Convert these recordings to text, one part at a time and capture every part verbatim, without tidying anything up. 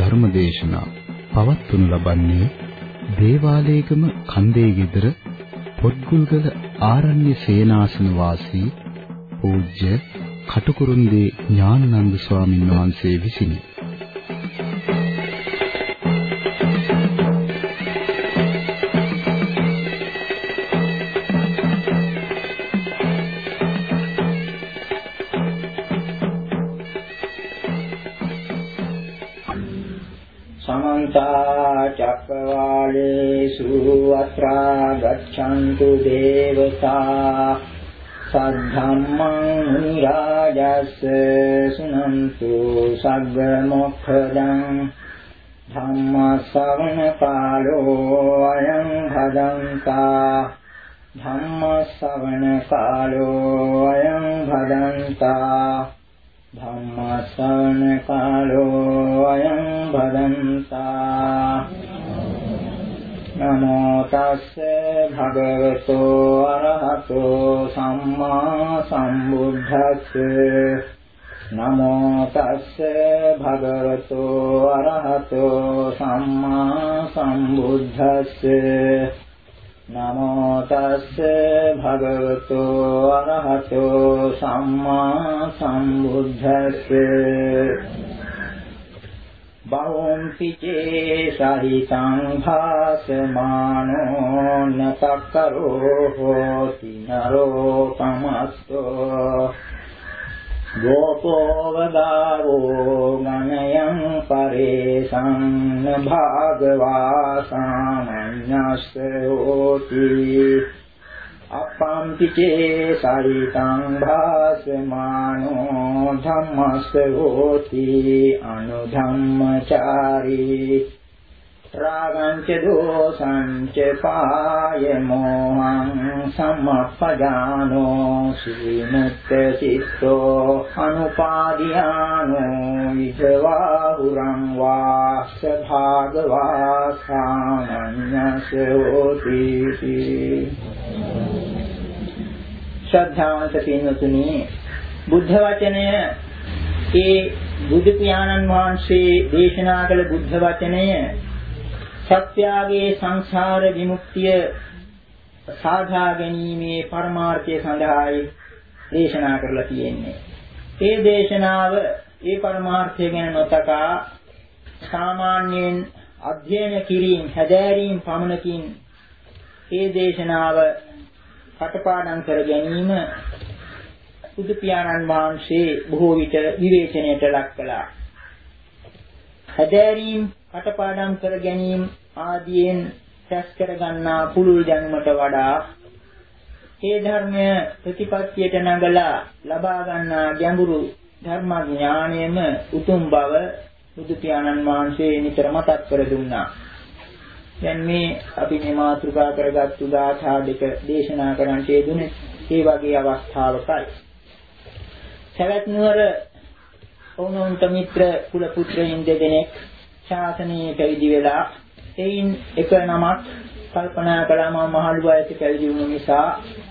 ධර්ම දේශනා පවත්වනු ලබන්නේ දේවාලේගම කන්දේ ගෙදර පොත්ගුල්ගල ආරණ්‍ය සේනාසන වාසී පූජ්‍ය කටුකුරුන්දී ඥානানন্দ ස්වාමීන් වහන්සේ විසිනි. චක්කවාලේසු අත්‍රා ගච්ඡන්තු දේවතා සද්ධම්මං මුනි රාජස්ස සුනන්තු සග්ග මොක්ඛදං ධම්ම ශ්‍රවණ කාලෝ අයං භදංතා ධම්ම ශ්‍රවණ කාලෝ අයං භදංතා ධම්ම ශ්‍රවණ කාලෝ අයං භදංතා නමෝ තස්ස භගවතෝ අරහතෝ සම්මා සම්බුද්දස්ස නමෝ තස්ස භගවතෝ අරහතෝ සම්මා සම්බුද්දස්ස නමෝ තස්ස භගවතෝ අරහතෝ සම්මා සම්බුද්දස්ස බහුම් පිචේ සහිතං භාසමානෝ නතක්කරෝ හෝති නරෝ පමස්සෝ ගෝපෝ වදාවෝ ගණයං පරේසං භාගවා සාමඤ්ඤස්ස හෝති අපම්පිචේ සහිතං භාසමානෝ ධම්මස්ස හෝති අනුධම්මචාරී රාගං ච දෝසං ච පාය මොහං සම්මප්පජානෝ සීනත්ත චිත්තෝ අනුපාදියානෝ විදවාහුරං වාස්ස භාගවා සාමඤ්ඤස්ස හෝති. ශ්‍රද්ධාවන්ත පින්වතුනි, බුද්ධ වචනය ඒ බුදු පියාණන් වහන්සේ දේශනා කළ බුද්ධ වචනය සත්‍යයේ සංසාර විමුක්තිය සාධා ගැනීමේ පරමාර්ථය සඳහායි දේශනා කරලා තියෙන්නේ. ඒ දේශනාව ඒ පරමාර්ථය ගැන නොතකා සාමාන්‍යයෙන් අධ්‍යයන කිරීම, හැදෑරීම් පමණකින් ඒ දේශනාව කටපාඩම් කර ගැනීම බුදු පියාණන් වහන්සේ බොහෝ විට විවේචනයට ලක් කළා. හැදෑරීම් කටපාඩම් කර ගැනීම ආදීන් රැස් කර ගන්නා පුළුල් දැනුමට වඩා ඒ ධර්මය ප්‍රතිපත්තියට නගලා ලබා ගන්නා ගැඹුරු ධර්ම ඥානයම උතුම් බව බුදු පියාණන් වහන්සේ නිතර මතක් කර දුන්නා. දැන් මේ අපි මේ මාතෘකා කරගත්තු ගාථා දෙක දේශනා කරන්නට යෙදුනේ ඒ වගේ අවස්ථාවකයි. සවැත් නුවර ඕනෝන්ත මිත්‍ර කුල පුත්‍රයන් දෙදෙනෙක් ශාසනයේ පැවිදි වෙලා එයින් එක නමක් කල්පනා කළා මම මහලු වයසේ පැවිදි වුණු නිසා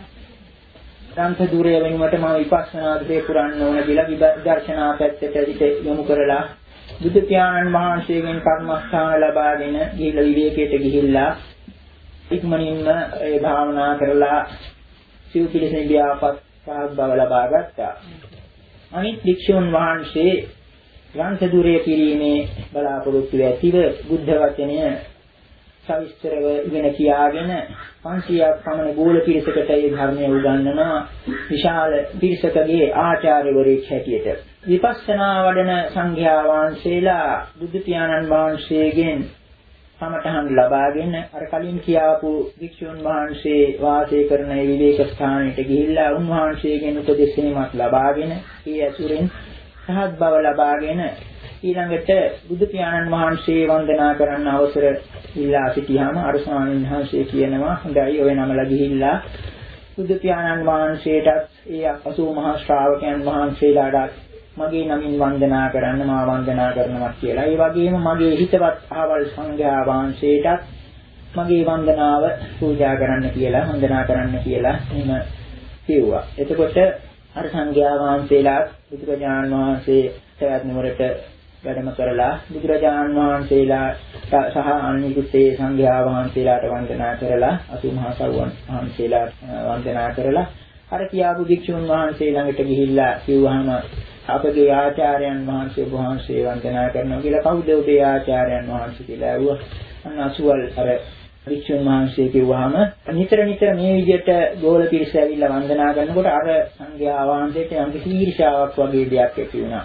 ග්‍රන්ථ දුරය වෙනුවට මම විපස්සනා දේ පුරන්න ඕන කියලා විදර්ශනා පැත්තට හිත යොමු කරලා බුදු පියාණන් වහන්සේගෙන් කර්මස්ථාන ලබාගෙන ගිහිලා විවේකයට ගිහිල්ලා ඉක්මනින්ම ඒ භාවනා කරලා සිව් පිළිසෙන් ව්‍යාපත් සාහත් බව ලබා ගත්තා. අනිත් භික්ෂුන් වහන්සේ ග්‍රන්ථ දුරය කිරීමේ බලාපොරොත්තු ඇතිව බුද්ධ වචනය සවිස්තරව ඉගෙන කියාගෙන පන්සියයක් පමණ ගෝල පිරිසකට ඒ ධර්මය උගන්වන විශාල පිරිසකගේ ආචාර්යවරයෙක් හැටියට විපස්සනා වඩන සංඝයා වහන්සේලා බුදු පියාණන් වහන්සේගෙන් සමතහන් ලබාගෙන අර කලින් කියාපු භික්ෂුන් වහන්සේ වාසය කරන ඒ විවේක ස්ථානයට ගිහිල්ලා උන්වහන්සේගෙන් උපදෙස්ීමක් ලබාගෙන ඒ ඇසුරෙන් සහත් බව ලබාගෙන ඊළඟට බුදු පියාණන් වහන්සේ වන්දනා කරන්න අවසර ඉල්ලා සිටියාම අර ස්වාමීන් වහන්සේ කියනවා හොඳයි ඔය නමලා ගිහිල්ලා බුදු පියාණන් වහන්සේටත් ඒ අසූ මහා ශ්‍රාවකයන් වහන්සේලාට මගේ නමින් වන්දනා කරන්න මා වන්දනා කරනවා කියලා. ඒ වගේම මගේ හිතවත් ආවල් සංඝයා වහන්සේටත් මගේ වන්දනාව පූජා කරන්න කියලා වන්දනා කරන්න කියලා එහෙම කිව්වා. එතකොට අර සංඝයා වහන්සේලා බුදුරජාණන් වහන්සේ සවැත් නුවරට වැඩම කරලා බුදුරජාණන් වහන්සේලා සහ අනිකුත් ඒ සංඝයා වහන්සේලාට වන්දනා කරලා අසු මහ සව්වන් වහන්සේලාට වන්දනා කරලා අර කියාපු භික්ෂුන් වහන්සේ ළඟට ගිහිල්ලා කිව්වහම අපගේ ආචාර්යයන් වහන්සේ වහන්සේ වන්දනා කරනවා කියලා කවුද ඔබේ ආචාර්යයන් වහන්සේ කියලා ඇහුවා. අන්න අසුවල් අර භික්ෂුන් වහන්සේ කිව්වහම නිතර නිතර මේ විදිහට ගෝල පිරිස ඇවිල්ලා වන්දනා කරනකොට අර සංඝයා වහන්සේට යම් කිසි ඊර්ෂාවක් වගේ දෙයක් ඇති වුණා.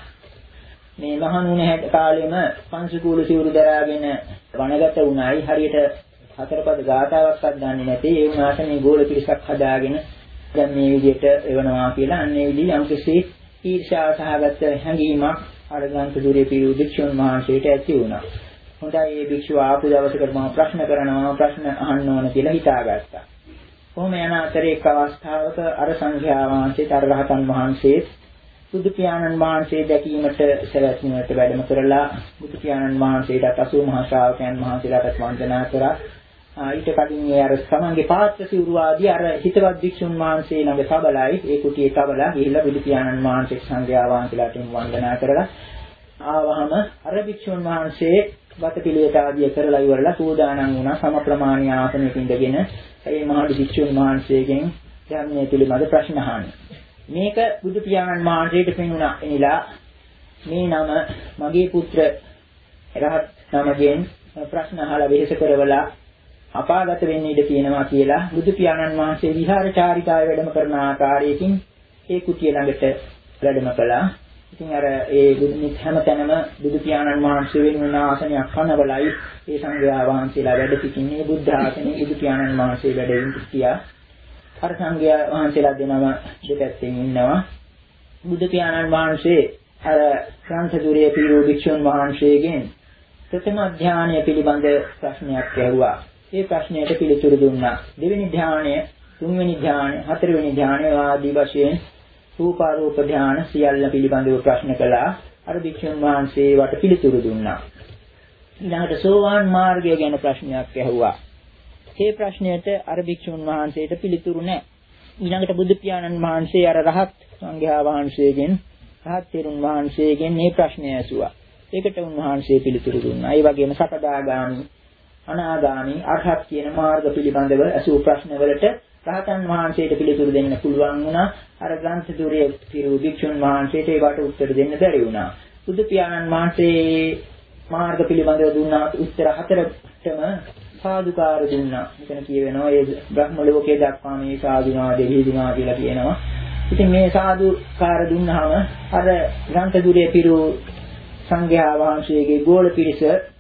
මේ මහණුන හැට කාලෙම පංචකූල සිවුරු දරාගෙන වනගත වුණායි හරියට හතරපද ගාථාවක්වත් දන්නේ නැති ඒ වුණාට මේ ගෝල පිරිසක් හදාගෙන දැන් මේ විදිහට එවනවා කියලා අන්නේ විදිහ යම් කිසි ඊර්ෂාව සහගත හැඟීමක් අර ග්‍රන්ථ දුරේ පිරු භික්ෂුන් වහන්සේට ඇති වුණා. හොඳයි මේ භික්ෂුව ආපු දවසකට මම ප්‍රශ්න කරනවා ප්‍රශ්න අහන්න ඕන කියලා හිතාගත්තා. කොහොම යන අතරේ එක් අවස්ථාවක අර සංඝයා වහන්සේට අර රහතන් වහන්සේ බුදු පියාණන් වහන්සේ දැකීමට සැලැස්මීමට වැඩම කරලා බුදු පියාණන් වහන්සේට අසූ මහා ශ්‍රාවකයන් වහන්සේලාට වන්දනා කරා. ඊට කලින් ඒ අර සමන්ගේ පාත්‍ර සිවුරු ආදී අර හිතවත් භික්ෂුන් වහන්සේ ළඟ තබලයි ඒ කුටියේ තබලා ගිහිල්ලා බුදු පියාණන් වහන්සේ සංඝයා වහන්සේලාට වන්දනා කරලා ආවහම අර භික්ෂුන් වහන්සේ වත පිළිවෙත ආදිය කරලා ඉවරලා සූදානම් වුණා සම ප්‍රමාණීය ආසනයක ඉඳගෙන ඒ මහා භික්ෂුන් වහන්සේගෙන් ධර්මයේ පිළිබඳ ප්‍රශ්න අහන්න. මේක බුදු පියාණන් වහන්සේට පෙනුණා එනිලා මේ නම මගේ පුත්‍ර රහත් නමගෙන් ප්‍රශ්න අහලා වෙහෙස කරවලා අපාගත වෙන්න ඉඩ තියෙනවා කියලා බුදු පියාණන් වහන්සේ විහාර චාරිකාවේ වැඩම කරන ආකාරයකින් ඒ කුටිය ළඟට වැඩම කළා. ඉතින් අර ඒ බුදුනිත් හැමතැනම බුදු පියාණන් වහන්සේ වෙනුන ආසනයක් කනවලයි ඒ සංඝයා වහන්සේලා වැඩ සිටින්නේ බුද්ධ ආසනයේ බුදු පියාණන් වහන්සේ වැඩ සිටියා. අර සංඝයා වහන්සේලා දෙනම දෙපැත්තෙන් ඉන්නවා. බුදු පියාණන් වහන්සේ අර ග්‍රන්ථ දුරේ පිරු භික්ෂුන් වහන්සේගෙන් ප්‍රථම ධානය පිළිබඳ ප්‍රශ්නයක් ඇහුවා. ඒ ප්‍රශ්නයට පිළිතුරු දුන්නා. දෙවෙනි ධානය, තුන්වෙනි ධානය, හතරවෙනි ධානය ආදී වශයෙන් රූපාරූප ධාන සියල්ල පිළිබඳව ප්‍රශ්න කළා. අර භික්ෂුන් වහන්සේ වට පිළිතුරු දුන්නා. ඊළඟට සෝවාන් මාර්ගය ගැන ප්‍රශ්නයක් ඇහුවා. ඒ ප්‍රශ්නයට අර භික්ෂුන් වහන්සේට පිළිතුරු නැහැ. ඊළඟට බුදු පියාණන් වහන්සේ අර රහත් සංඝයා වහන්සේගෙන් රහත් තෙරුන් වහන්සේගෙන් මේ ප්‍රශ්නය ඇසුවා. ඒකට උන්වහන්සේ පිළිතුරු දුන්නා. ඒ වගේම සකදාගාමි, අනාගාමි, අරහත් කියන මාර්ග පිළිබඳව ඇසූ ප්‍රශ්නවලට රහතන් වහන්සේට පිළිතුරු දෙන්න පුළුවන් වුණා. අර ග්‍රන්ථ දුරේ පිරු භික්ෂුන් වහන්සේට ඒකට උත්තර දෙන්න බැරි වුණා. බුදු පියාණන් වහන්සේ මාර්ග පිළිබඳව දුන්නා උත්තර හතරටම සාදුකාර දුන්නා. මෙතන කියවෙනවා ඒ බ්‍රහ්ම ලෝකයේ දක්වා මේ සාදුනා දෙවිදුනා කියලා කියනවා. ඉතින් මේ සාදුකාර දුන්නාම අර ග්‍රන්ථ දුරේ පිරු සංඝයා වහන්සේගේ ගෝල පිරිස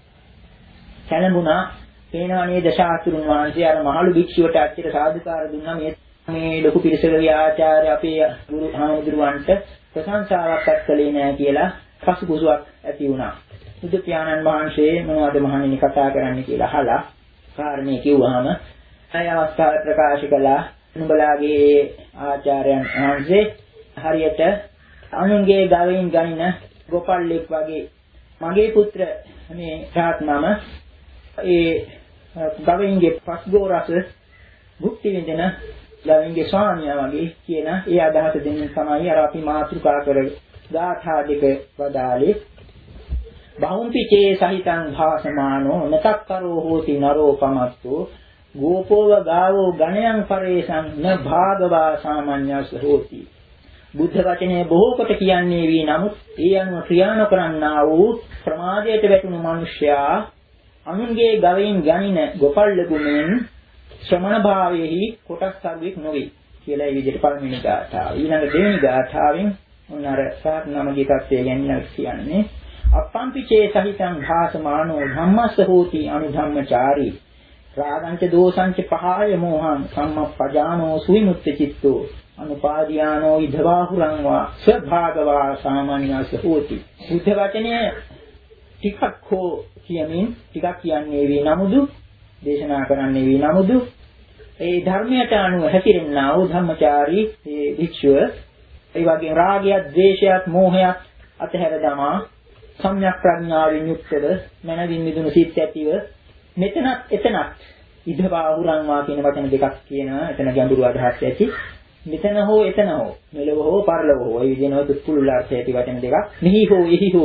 කලඹුණා. පේනවා නේද ශාස්ත්‍රුන් වහන්සේ අර මහලු භික්ෂුවට අච්චර සාදුකාර දුන්නා. මේ මේ ලොකු පිරිසකගේ ආචාර්ය අපේ ගුරු හාමුදුරුවන්ට ප්‍රශංසාවක් කළේ නෑ කියලා පසුබුසුවක් ඇති වුණා. බුදු පියාණන් වහන්සේ මොනවද මහණෙනි කතා කරන්න කියලා අහලා කාරණේ කිව්වහම අය අවස්ථාව ප්‍රකාශ කළා. නුඹලාගේ ආචාර්යයන් වහන්සේ හරියට අනුන්ගේ ගවයින් ගනින ගොපල්ලෙක් වගේ මගේ පුත්‍ර මේ රාත්නම ඒ ගවයින්ගේ පස්ගෝ රස භුක්ති විඳින ගවයින්ගේ ස්වාමියා වගේ කියන ඒ අදහස දෙන්න තමයි අර අපි මාතෘකා කර ගාථා දෙක වදාලේ. බහුම්පිචේ සහිතං භාසමානෝ නතක්කරෝ හෝති නරෝ පමත්තෝ ගෝපෝව ගාවෝ ගණයන් පරේසං න භාගවා සාමාන්‍යස් හෝති. බුද්ධ වචනේ බොහෝ කොට කියන්නේ වී නමුත් ඒ අනුව ක්‍රියා නොකරන්නා වූ ප්‍රමාදයට වැටුණු මිනිසයා අනුන්ගේ ගවයින් ගනින ගොපල්ලෙකුමෙන් ශ්‍රමණ භාවයේහි කොටස් සාග්වික් නොවේ කියලා ඒ විදිහට පළවෙනි ගාථාව. ඊළඟ දෙවෙනි ගාථාවෙන් උන් අර සාත් නමගේ தත්ත්වය ගැන කියන්නේ අප්පම්පිචේ සහිතං භාසමානෝ ධම්මස්ස හෝති අනුධම්මචාරී රාගංච දෝසංච පහය මොහං සම්මප්පජානෝ සුවිමුක්ත චිත්තෝ අනුපාදියානෝ ඉදවාහුරං වා ස්වභාගවා සාමාන්‍යස හෝති. බුද්ධ වචනේ ටිකක් හෝ කියමින් ටිකක් කියන්නේ වේ නමුදු දේශනා කරන්නේ වේ නමුදු ඒ ධර්මයට අනුව හැසිරෙන්නා වූ ධම්මචාරී මේ භික්ෂුව ඒ වගේ රාගයත් ද්වේෂයත් මෝහයත් අතහැර දමා සම්‍යක් ප්‍රඥාවෙන් යුක්තව මනවින් මිදුණු සිත් ඇතිව මෙතනත් එතනත් ඉදවා හුරන්වා කියන වචන දෙකක් කියනවා. එතන ගැඹුරු අදහස් ඇති. මෙතන හෝ එතන හෝ මෙලව හෝ පරලොව හෝ ඒ විදිහේ තුප්පුළු අර්ථය ඇති වචන දෙකක්. මෙහි හෝ එහි හෝ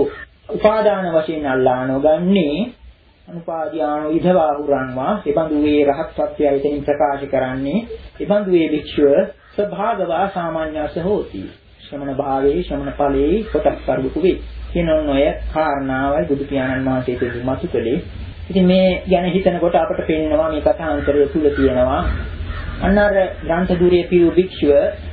උපාදාන වශයෙන් අල්ලා නොගන්නේ අනුපාදියානෝ විධවා හුරන්වා එබඳු වේ රහත්ත්වය එතනින් ප්‍රකාශ කරන්නේ එබඳු වේ භික්ෂුව ස්වභාගවා සාමාන්‍යස හෝති ශ්‍රමණ භාවයේ ශ්‍රමණ ඵලයේ කොටස් කරුකු වේ කියන ඔය කාරණාවයි බුදු පියාණන් වහන්සේ දෙවි මතු කළේ. ඉතින් මේ ගැන හිතනකොට අපට පේනවා මේ කථාන්තරය තුල තියෙනවා අන්නර ග්‍රන්ථ දුරේ පිරු භික්ෂුව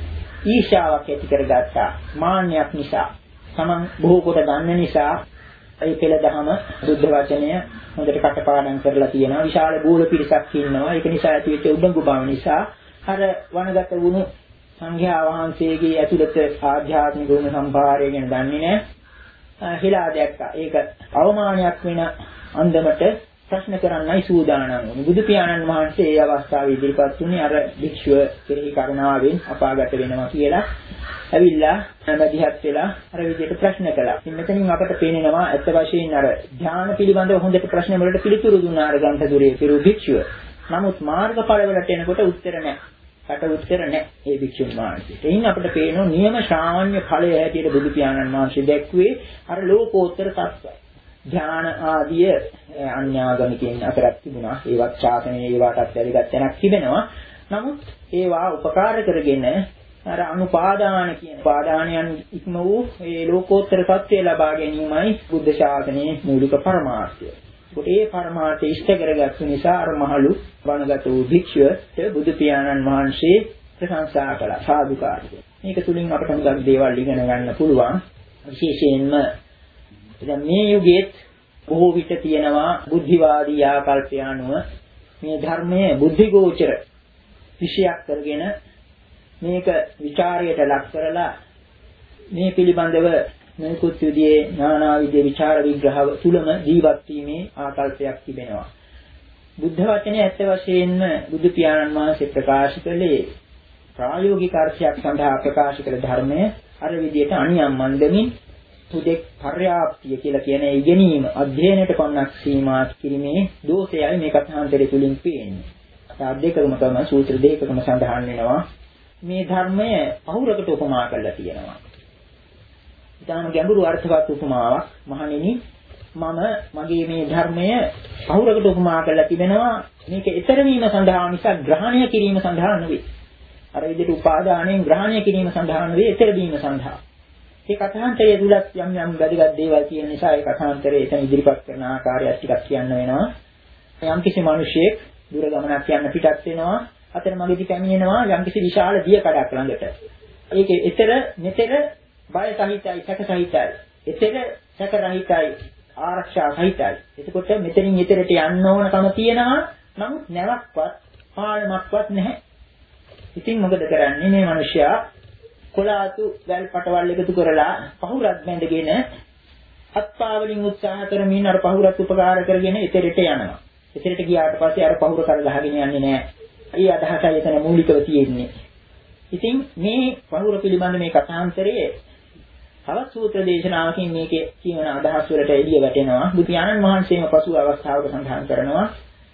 ඊශාවක් ඇති කරගත්තා මාන්නයක් නිසා. තමන් බොහෝ කොට ගන්න නිසා ඒ පෙළ දහම බුද්ධ වචනය හොඳට කටපාඩම් කරලා තියෙනවා. විශාල බෝල පිරිසක් ඉන්නවා. ඒක නිසා ඇතිවෙච්ච උඩඟු බව නිසා අර වනගත වුණු සංඝයා වහන්සේගේ ඇතුළත ආධ්‍යාත්මික ගුණ සම්භාරය ගැන දන්නේ නැහැ. හිලා දැක්කා. ඒක අවමානයක් වෙන අන්දමට ප්‍රශ්න කරන්නයි සූදානම් වුණේ. බුදු පියාණන් වහන්සේ ඒ අවස්ථාවේ ඉදිරිපත් වුණේ අර භික්ෂුව කෙරෙහි කරුණාවෙන් අපාගත වෙනවා කියලා. ඇවිල්ලා මැදිහත් වෙලා අර විදිහට ප්‍රශ්න කළා. ඉතින් මෙතනින් අපට පේනවා ඇත්ත වශයෙන් අර ධ්‍යාන පිළිබඳව හොඳට ප්‍රශ්න වලට පිළිතුරු දුන්නා අර ග්‍රන්ථ දුරේ පිරු භික්ෂුව. නමුත් මාර්ගඵල වලට එනකොට උත්තර නැහැ. කට උත්තර නැහැ ඒ භික්ෂුන් වහන්සේට. එයින් අපිට පේනවා නියම ශ්‍රාවණ්‍ය ඵලය හැටියට බුදු පියාණන් වහන්සේ දැක්ුවේ අර ලෝකෝත්තර තත්ත්වය. ධ්‍යාන ආදිය අන්‍යාගමිකයන් අතරක් තිබුණා. ඒවත් ශාසනයේ ඒවාටත් වැදගත් තැනක් තිබෙනවා. නමුත් ඒවා උපකාර කරගෙන අර අනුපාදාන කියන පාදානයන් ඉක්ම වූ ඒ ලෝකෝත්තර තත්ත්වය ලබා ගැනීමයි බුද්ධ ශාසනයේ මූලික පරමාර්ථය. ඒ පරමාර්ථය ඉෂ්ට කරගත්තු නිසා අර මහලු වනගත වූ භික්ෂුවට බුදු පියාණන් වහන්සේ ප්‍රශංසා කළා සාදුකාරය. මේක තුලින් අපට හුඟක් දේවල් ඉගෙන ගන්න පුළුවන්. විශේෂයෙන්ම දැන් මේ යුගයේත් බොහෝ විට තියෙනවා බුද්ධිවාදී ආකල්පය අනුව මේ ධර්මයේ බුද්ධිගෝචර විෂයක් කරගෙන මේක ਵਿਚාරයට ලක් කරලා මේ පිළිබඳව මේකුත් විදිහේ නානා විදිහේ ਵਿਚාර විග්‍රහ තුලම ජීවත් වීමේ ආකල්පයක් තිබෙනවා. බුද්ධ වචනේ ඇත්ත වශයෙන්ම බුදු පියාණන් වහන්සේ ප්‍රකාශ කළේ ප්‍රායෝගික අර්ථයක් සඳහා ප්‍රකාශ කළ ධර්මය අර විදිහට අනියම් මන්දමින් තුදෙක් පර්යාප්තිය කියලා කියන ඉගෙනීම අධ්‍යයනයට පමණක් සීමා කිරීමේ දෝෂයයි මේ කථාන්තරය තුලින් පේන්නේ. සාධ්‍යකරම තමයි සූත්‍ර දෙකකම සඳහන් වෙනවා. මේ ධර්මය පහුරකට උපමා කරලා තියෙනවා. ඊටාම ගැඹුරු අර්ථවත් උපමාවක්. මහණෙනි මම මගේ මේ ධර්මය පහුරකට උපමා කරලා තිබෙනවා. මේක ඊතර වීම සඳහා මිසක් ග්‍රහණය කිරීම සඳහා නෙවෙයි. අර විදිහට උපාදානයෙන් ග්‍රහණය කිරීම සඳහා නෙවෙයි ඊතර වීම සඳහා. මේ කථාන්තරයේ තුලත් යම් යම් වැදගත් දේවල් තියෙන නිසා ඒ කථාන්තරයේ එතන ඉදිරිපත් කරන ආකාරය ටිකක් කියන්න වෙනවා. යම් කිසි මිනිසෙක් දුර ගමනක් යන පිටත් වෙනවා. අතන මගේදී පැමිණෙනවා යම් කිසි විශාල දිය කඩක් ළඟට. ඒකේ ඊතර මෙතර බය සහිතයි සැක සහිතයි. ඊතර සැක රහිතයි ආරක්ෂා සහිතයි. එතකොට මෙතනින් ඊතරට යන්න ඕනකම තියෙනවා. නමුත් නැවක්වත් පාලමක්වත් නැහැ. ඉතින් මොකද කරන්නේ මේ මිනිසයා කොලාතු වැල් පටවල් එකතු කරලා පහුරක් බැඳගෙන අත්පාවලින් උත්සාහ කරමින් අර පහුරත් උපකාර කරගෙන ඊතරට යනවා. ඊතරට ගියාට පස්සේ අර පහුර කර ගහගෙන යන්නේ නැහැ. ඒ අදහසයි එතන මූලිකව තියෙන්නේ. ඉතින් මේ පහුර පිළිබඳ මේ කථාන්තරයේ තවත් සූත්‍ර දේශනාවකින් මේකේ කියන අදහස් වලට එළිය වැටෙනවා. බුදු පියාණන් වහන්සේම පසු අවස්ථාවක සඳහන් කරනවා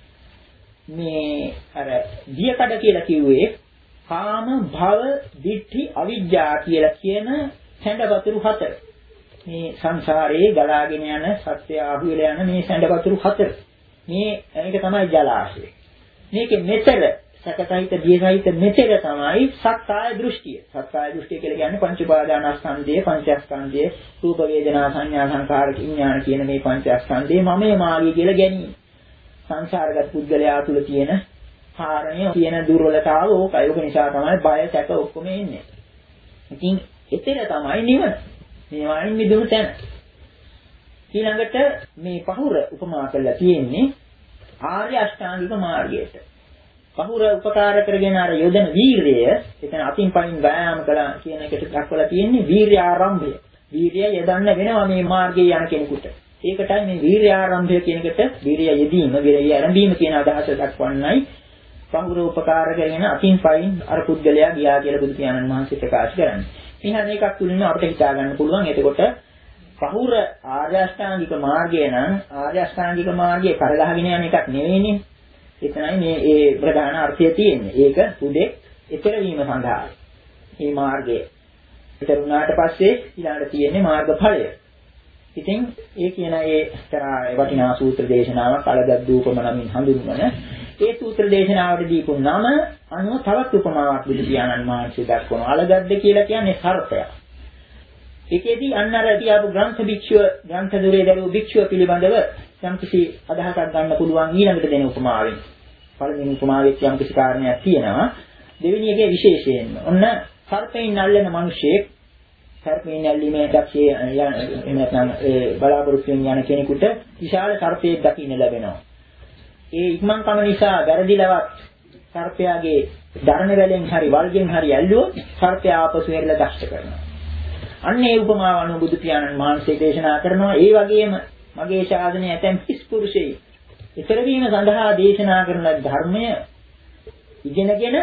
මේ අර දියකඩ කියලා කිව්වේ කාම භව දිට්ඨි අවිජ්ජා කියලා කියන සැඬ වතුරු හතර. මේ සංසාරයේ ගලාගෙන යන සත්‍ය ආහුවෙලා යන මේ සැඬ වතුරු හතර. මේ ඒක තමයි ජලාශය. මේකේ මෙතර සකසහිත දියසහිත මෙතර තමයි සක්කාය දෘෂ්ටිය. සක්කාය දෘෂ්ටිය කියලා කියන්නේ පංච උපාදානස්කන්ධය, පංචස්කන්ධය, රූප වේදනා සංඥා සංකාර විඥාන කියන මේ පංචස්කන්ධය මමයේ මාගේ කියලා ගැනීම. සංසාරගත පුද්ගලයා තුළ තියෙන කාරණේ තියෙන දුර්වලතාව ඕකයි. ඒක නිසා තමයි බය සැක ඔක්කොම එන්නේ. ඉතින් එතන තමයි නිවන. මේ වයින් මිදුණු තැන. ඊළඟට මේ පහුර උපමා කරලා තියෙන්නේ ආර්ය අෂ්ටාංගික මාර්ගයට. පහුර උපකාර කරගෙන අර යොදන වීරිය, එතන අතින් පයින් වෑයම් කළා කියන එකට දක්වලා තියෙන්නේ වීර්ය ආරම්භය. වීර්යය යදන්න වෙනවා මේ මාර්ගයේ යන කෙනෙකුට. ඒකටයි මේ වීර්ය ආරම්භය කියන එකට වීර්ය යෙදීම, වීර්ය ආරම්භීම කියන අදහස දක්වන්නයි පහුර උපකාර කරගෙන අතින් පයින් අර පුද්ගලයා ගියා කියලා බුදු පියාණන් වහන්සේ ප්‍රකාශ කරන්නේ. ඉතින් මේකක් තුලින් අපිට හිතා ගන්න පුළුවන්. එතකොට පහුර ආර්ය අෂ්ටාංගික මාර්ගය නම් ආර්ය අෂ්ටාංගික මාර්ගයේ කරගහගෙන යන එකක් නෙවෙයිනේ. එතනයි මේ ඒ ප්‍රධාන අර්ථය තියෙන්නේ. ඒක උදේ ඊතර වීම සඳහා. මේ මාර්ගය. ඊතර වුණාට පස්සේ ඊළඟට තියෙන්නේ මාර්ගඵලය. ඉතින් ඒ කියන ඒ තරා වටිනා සූත්‍ර දේශනාවක් අලගද්දූපම නමින් හඳුන්වන ඒ සූත්‍ර දේශනාවට දීපු නම අනුව තවත් උපමාවක් බුදු පියාණන් වහන්සේ දක්වනවා. අලගද්ද කියලා කියන්නේ සර්පයක්. ඒකෙදී අන්න අර තියාපු ග්‍රන්ථ භික්ෂුව ග්‍රන්ථ දුරේ දරුවෝ භික්ෂුව පිළිබඳව යම්කිසි අදහසක් ගන්න පුළුවන් ඊළඟට දෙන උපමාවෙන්. පළවෙනි උපමාවෙත් යම්කිසි කාරණයක් තියෙනවා. දෙවෙනි එකේ විශේෂයෙන්ම ඔන්න සර්පයෙන් අල්ලන මිනිසෙක් සර්පයෙන් ඇල්ලීමේ දක්ෂයේ එහෙම නැත්නම් ඒ බලාපොරොත්තුෙන් යන කෙනෙකුට විශාල සර්පයෙක් දකින්න ලැබෙනවා. ඒ ඉක්මන්කම නිසා වැරදිලවත් සර්පයාගේ දරණ වැලෙන් හරි වල්ගෙන් හරි ඇල්ලුවොත් සර්පයා ආපසු එරලා දෂ්ට කරනවා. අන්න ඒ උපමාව අනුව බුදු පියාණන් වහන්සේ දේශනා කරනවා. ඒ වගේම මගේ ශාසනයේ ඇතැම් කිස් පුරුෂයෙක් ඊතර වීම සඳහා දේශනා කරන ධර්මය ඉගෙනගෙන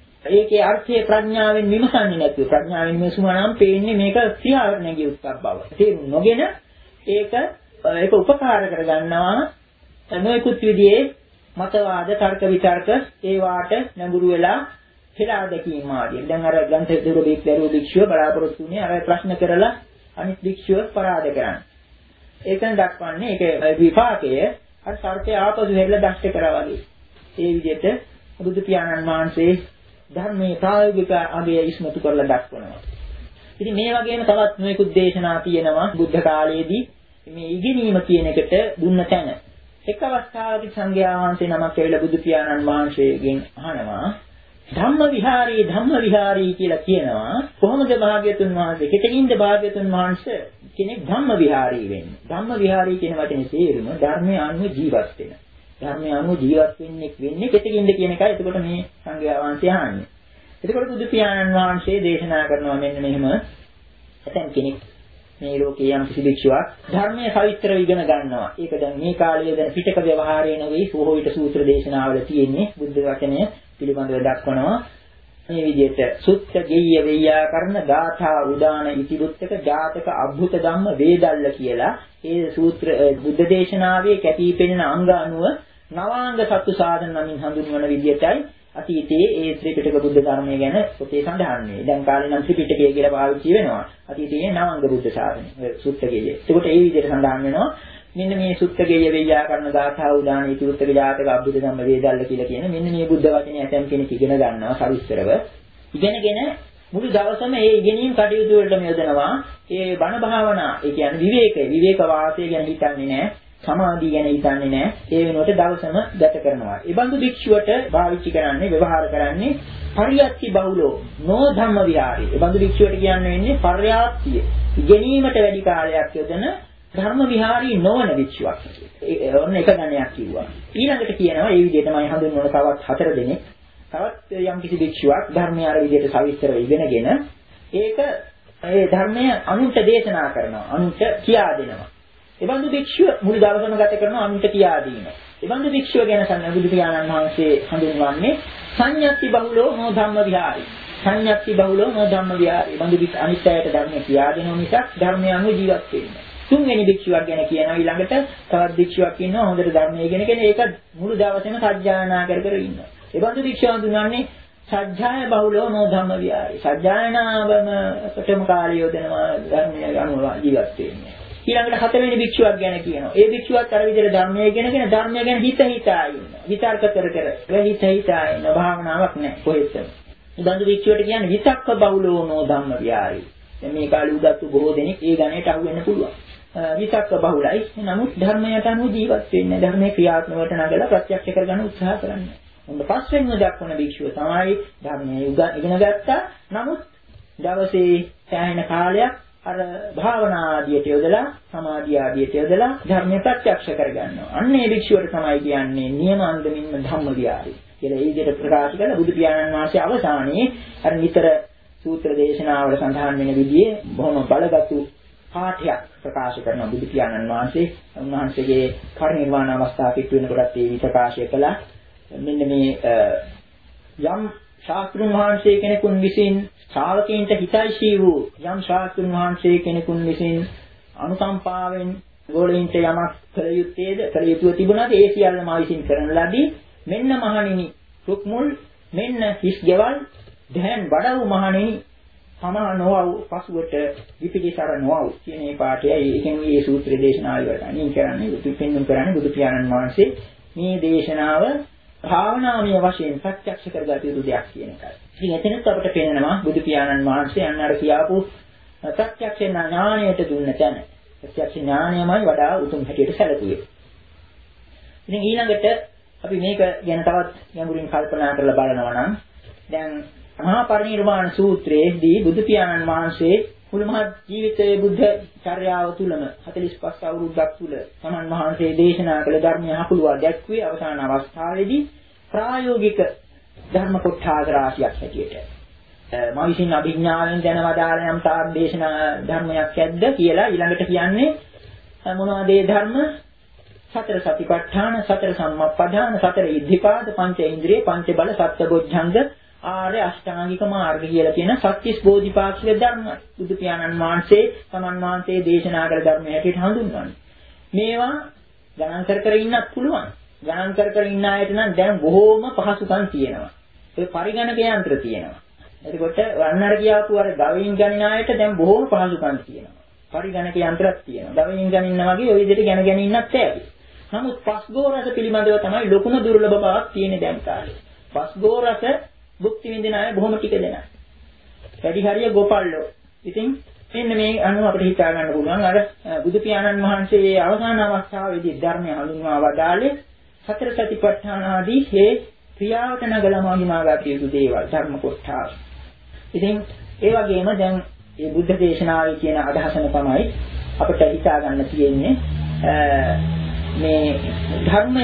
ඒකේ අර්ථය ප්‍රඥාවෙන් විමසන්නේ නැතුව ප්‍රඥාවෙන් විමසුවා නම් පේන්නේ මේක ක්‍රියාවට නැගී උත්සක් බව. තේරුම් නොගෙන ඒක ඒක උපකාර කරගන්නවා නොයෙකුත් විදිහේ මතවාද තර්ක විතර්ක ඒ වාට නැඹුරු වෙලා කියලා දැකීම ආදී. දැන් අර ග්‍රන්ථ දුරබීක් දරුවෝ භික්ෂුව බලාපොරොත්තු වෙන්නේ අර ප්‍රශ්න කරලා අනිත් භික්ෂුව පරාද කරන්නේ. ඒකෙන් දක්වන්නේ ඒක විපාකය අර සර්පය ආපසු හැරිලා දෂ්ට කරා වගේ. ඒ විදිහට බුදු පියාණන් වහන්සේ ධර්මයේ ප්‍රායෝගික අගය ඉස්මතු කරලා දක්වනවා. ඉතින් මේ වගේම තවත් නොයෙකුත් දේශනා තියෙනවා බුද්ධ කාලයේදී මේ ඉගෙනීම කියන එකට දුන්න තැන. එක් අවස්ථාවකදී සංඝයා වහන්සේ නමක් ඇවිල්ලා බුදු පියාණන් වහන්සේගෙන් අහනවා ධම්ම විහාරී ධම්ම විහාරී කියලා කියනවා. කොහොමද භාග්‍යතුන් වහන්සේ කෙතකින්ද භාග්‍යතුන් වහන්සේ කෙනෙක් ධම්ම විහාරී වෙන්නේ? ධම්ම විහාරී කියන වචනේ තේරුම ධර්මයේ අනුව ජීවත් වෙන. ධර්මයේ අනුව ජීවත් වෙන්නේ වෙන්නේ කෙතකින්ද කියන එකයි. එතකොට මේ සංඝයා වහන්සේ අහන්නේ. එතකොට බුදු පියාණන් වහන්සේ දේශනා කරනවා මෙන්න මෙහෙම ඇතැම් කෙනෙක් මේ ලෝකයේ යම් කිසි භික්ෂුවක් ධර්මයේ සවිස්තරව ඉගෙන ගන්නවා. ඒක දැන් මේ කාලයේ දැන් පිටක ව්‍යවහාරය නෙවෙයි සෝහෝ විට සූත්‍ර දේශනාවල තියෙන්නේ බුද්ධ වචනය පිළිබඳව දක්වනවා. මේ විදිහට සුත්ත ගෙය්‍ය වෙය්‍යාකරණ ගාථා උදාන ඉතිරුත්තක ජාතක අභුත ධම්ම වේදල්ල කියලා ඒ සූත්‍ර බුද්ධ දේශනාවේ කැපී පෙනෙන අංග අනුව නවාංග සතු සාධන නමින් හඳුන්වන විදිහටයි අතීතයේ ඒ ත්‍රිපිටක බුද්ධ ධර්මය ගැන පොතේ සඳහන් වෙන්නේ. දැන් කාලේ නම් ත්‍රිපිටකය කියලා පාවිච්චි වෙනවා. අතීතයේ නවාංග බුද්ධ සාධන සුත්ත ගෙය්‍ය. ඒකට ඒ විදිහට සඳහන් වෙනවා. මෙන්න මේ සුත්ත ගෙය්‍ය වෙය්‍යාකරණ ගාථා උදාන ඉතිරුත්තක ජාතක අභුත ධම්ම වේදල්ල කියලා කියන මෙන්න මේ බුද්ධ වචනේ ඇතම් කෙනෙක් ඉගෙන ගන්නවා සවිස්තරව. ඉගෙනගෙන මුළු දවසම ඒ ඉගෙනීම් කටයුතු වලටම යොදනවා. ඒ බණ භාවනා, ඒ කියන්නේ විවේකය, විවේක වාසය ගැන හිතන්නේ නැහැ. සමාධිය ගැන හිතන්නේ නැහැ. ඒ වෙනුවට දවසම ගත කරනවා. ඒ බඳු භික්ෂුවට භාවිතා කරන්නේ, ව්‍යවහාර කරන්නේ පරියත්ති බහුලෝ නෝ ධම්ම විහාරේ. ඒ බඳු භික්ෂුවට කියන්නේ වෙන්නේ පර්යාප්තිය. ඉගෙනීමට වැඩි කාලයක් යොදන ධර්ම විහාරී නොවන භික්ෂුවක්. ඒ ඔන්න එක ගණයක් කිව්වා. ඊළඟට කියනවා මේ විදිහටමයි හඳුන්වන තවත් හතර දෙනෙක්. තවත් යම් කිසි භික්ෂුවක් ධර්මය අර විදිහට සවිස්තරව ඉගෙනගෙන ඒක ඒ ධර්මය අනුන්ට දේශනා කරනවා, අනුන්ට කියා දෙනවා. ඒ බඳු භික්ෂුව මුළු දවසම ගත කරනවා අනුන්ට කියා දීම. ඒ බඳු භික්ෂුව ගැන සම්බුදු බුදු පියාණන් වහන්සේ හඳුන්වන්නේ සංයත්ති බහුලෝ නෝ ධම්ම විහාරී. සංයත්ති බහුලෝ නෝ ධම්ම විහාරී. බඳු අනිත් අයට ධර්මය කියා දෙනවා මිසක් ධර්මය අනුව ජීවත් වෙන්නේ. තුන්වෙනි භික්ෂුවක් ගැන කියනවා ඊළඟට තවත් භික්ෂුවක් ඉන්නවා හොඳට ධර්මය ඉගෙනගෙන ඒක මුළු දවසේම සත්‍යයනා කර කර ඉන්නවා. ඒ බඳු භික්ෂුව හඳුන්වන්නේ සත්‍යය බහුලෝ නෝ ධම්ම විහාරී. සත්‍යයනාවම ප්‍රථම කාලය යොදනවා ධර්මය අනුව ජීවත් වෙන්නේ. ඊළඟට හතරවෙනි භික්ෂුවක් ගැන කියනවා. ඒ භික්ෂුවත් අර විදිහට ධර්මය ඉගෙනගෙන ධර්මය ගැන හිත හිතා ඉන්නවා. විතර්ක කර කර හිත හිතා ඉන්න භාවනාවක් නැහැ කොහෙත්ම. ඒ බඳු භික්ෂුවට කියන්නේ විතක්ක බහුලෝ නෝ ධම්ම විහාරී. දැන් මේ කාලේ උගත්තු බොහෝ දෙනෙක් ඒ ගණයට අහු වෙන්න පුළුවන්. විතක්ක බහුලයි. නමුත් ධර්මයට අනුව ජීවත් වෙන්නේ. ධර්මයේ ක්‍රියාත්මකට නගලා ප්‍රත්‍යක්ෂ කරගන්න උත්සාහ කරන්නේ. මොකද පස්වෙනිව දක්වන භික්ෂුව තමයි ධර්මයේ ඉගෙන ගත්තා. නමුත් දවසේ සෑහෙන කාලයක් අර භාවනා ආදියට යොදලා සමාධිය ආදියට යොදලා ධර්මය ප්‍රත්‍යක්ෂ කරගන්නවා. අන්න ඒ භික්ෂුවට තමයි කියන්නේ නියම අන්දමින්ම ධම්ම විහාරී කියලා. ඒ විදිහට ප්‍රකාශ කරලා බුදු පියාණන් වහන්සේ අවසානයේ අර නිතර සූත්‍ර දේශනාවල සඳහන් වෙන විදිහේ බොහොම බලගත් පාඨයක් ප්‍රකාශ කරන බුදු පියාණන් වහන්සේ උන්වහන්සේගේ පරිනිර්වාණ අවස්ථාව පිට වෙනකොටත් ඒ විචාකාශය කළා. මෙන්න මේ යම් ශාස්ත්‍රුන් වහන්සේ කෙනෙකුන් විසින් ශ්‍රාවකයන්ට හිතයිශී වූ යම් ශාස්ත්‍රුන් වහන්සේ කෙනෙකුන් විසින් අනුකම්පාවෙන් ගෝලීන්ට යමක් කළ යුත්තේද කළ යුතුව තිබුණාද ඒ සියල්ල මා විසින් කරන ලදී. මෙන්න මහණෙනි රුක්මුල් මෙන්න හිස් ගෙවල් දැන් වඩව් මහණෙනි සමා නොවව් පසුවට විපිලිසර නොවව් කියන මේ පාඩයයි ඒකෙන් මේ සූත්‍ර දේශනාව ඉවරයි. කරන්නේ බුදු පින්නම් කරන්නේ බුදු පියාණන් වහන්සේ මේ දේශනාව භාවනාමය වශයෙන් ප්‍රත්‍යක්ෂ කරගත යුතු දෙයක් කියන එකයි. ඉතින් එතනත් අපිට පේනවා බුදු පියාණන් වහන්සේ අන්න අර කියාපු ප්‍රත්‍යක්ෂ ඥාණයට දුන්න තැන. ප්‍රත්‍යක්ෂ ඥාණයමයි වඩා උතුම් හැටියට සැලකුවේ. ඉතින් ඊළඟට අපි මේක ගැන තවත් ගැඹුරින් කල්පනා කරලා බලනවා නම් දැන් මහා පරිනිර්වාණ සූත්‍රයේදී බුදු පියාණන් වහන්සේ මුළු මහත් ජීවිතයේ බුද්ධ චර්යාව තුලම හතළිස් පහ අවුරුද්දක් තුල සමන් වහන්සේ දේශනා කළ ධර්මය හකුලුවා දැක්ුවේ අවසාන අවස්ථාවේදී ප්‍රායෝගික ධර්ම කොටස් රාශියක් හැටියට මා විසින් අභිඥාවෙන් දැනවදාළ යම් තාක් දේශනා ධර්මයක් ඇද්ද කියලා ඊළඟට කියන්නේ මොනවද ඒ ධර්ම සතර සතිපට්ඨාන සතර සම්මප්පදාන සතර ඉද්ධිපාද පංච ඉන්ද්‍රිය පංච බල සත්බොධ්‍යංග ආර්ය අෂ්ටාංගික මාර්ග කියලා කියන සත්‍තිස් බෝධිපාක්ෂික ධර්ම බුදු පියාණන් වහන්සේ සමන් වහන්සේ දේශනා කළ ධර්ම හැටියට හඳුන්වන්නේ. මේවා ගණන් කර කර ඉන්නත් පුළුවන්. ගණන් කර කර ඉන්න අයට නම් දැන් බොහෝම පහසුකම් තියෙනවා. ඒ පරිගණක යන්ත්‍ර තියෙනවා. එතකොට වන්නර කියාපු අර ගවයින් ගණන අයට දැන් බොහෝම පහසුකම් තියෙනවා. පරිගණක යන්ත්‍රයක් තියෙනවා. ගවයින් ගණන වගේ ওই විදිහට ගැන ගැන ඉන්නත් බැහැ. නමුත් පස්ගෝ රස පිළිබඳව තමයි ලොකුම දුර්ලභ බවක් තියෙන දැන් කාලේ. පස්ගෝ රස භුක්ති විඳින අය බොහොම ටික දෙනා. වැඩි හරිය ගෝපල්ලෝ. ඉතින් මෙන්න මේ අනුව අපිට හිතා ගන්න පුළුවන් අර බුදු පියාණන් වහන්සේ අවසාන අවස්ථාවේදී ධර්මය හඳුන්වා වදාළේ සතර සතිපට්ඨාන ආදී හේ ක්‍රියාවට නගලා මහිමාගත යුතු දේවල් ධර්ම කොටස්. ඉතින් ඒ වගේම දැන් මේ බුද්ධ දේශනාවේ කියන අදහසම තමයි අපිට හිතා ගන්න තියෙන්නේ මේ ධර්මය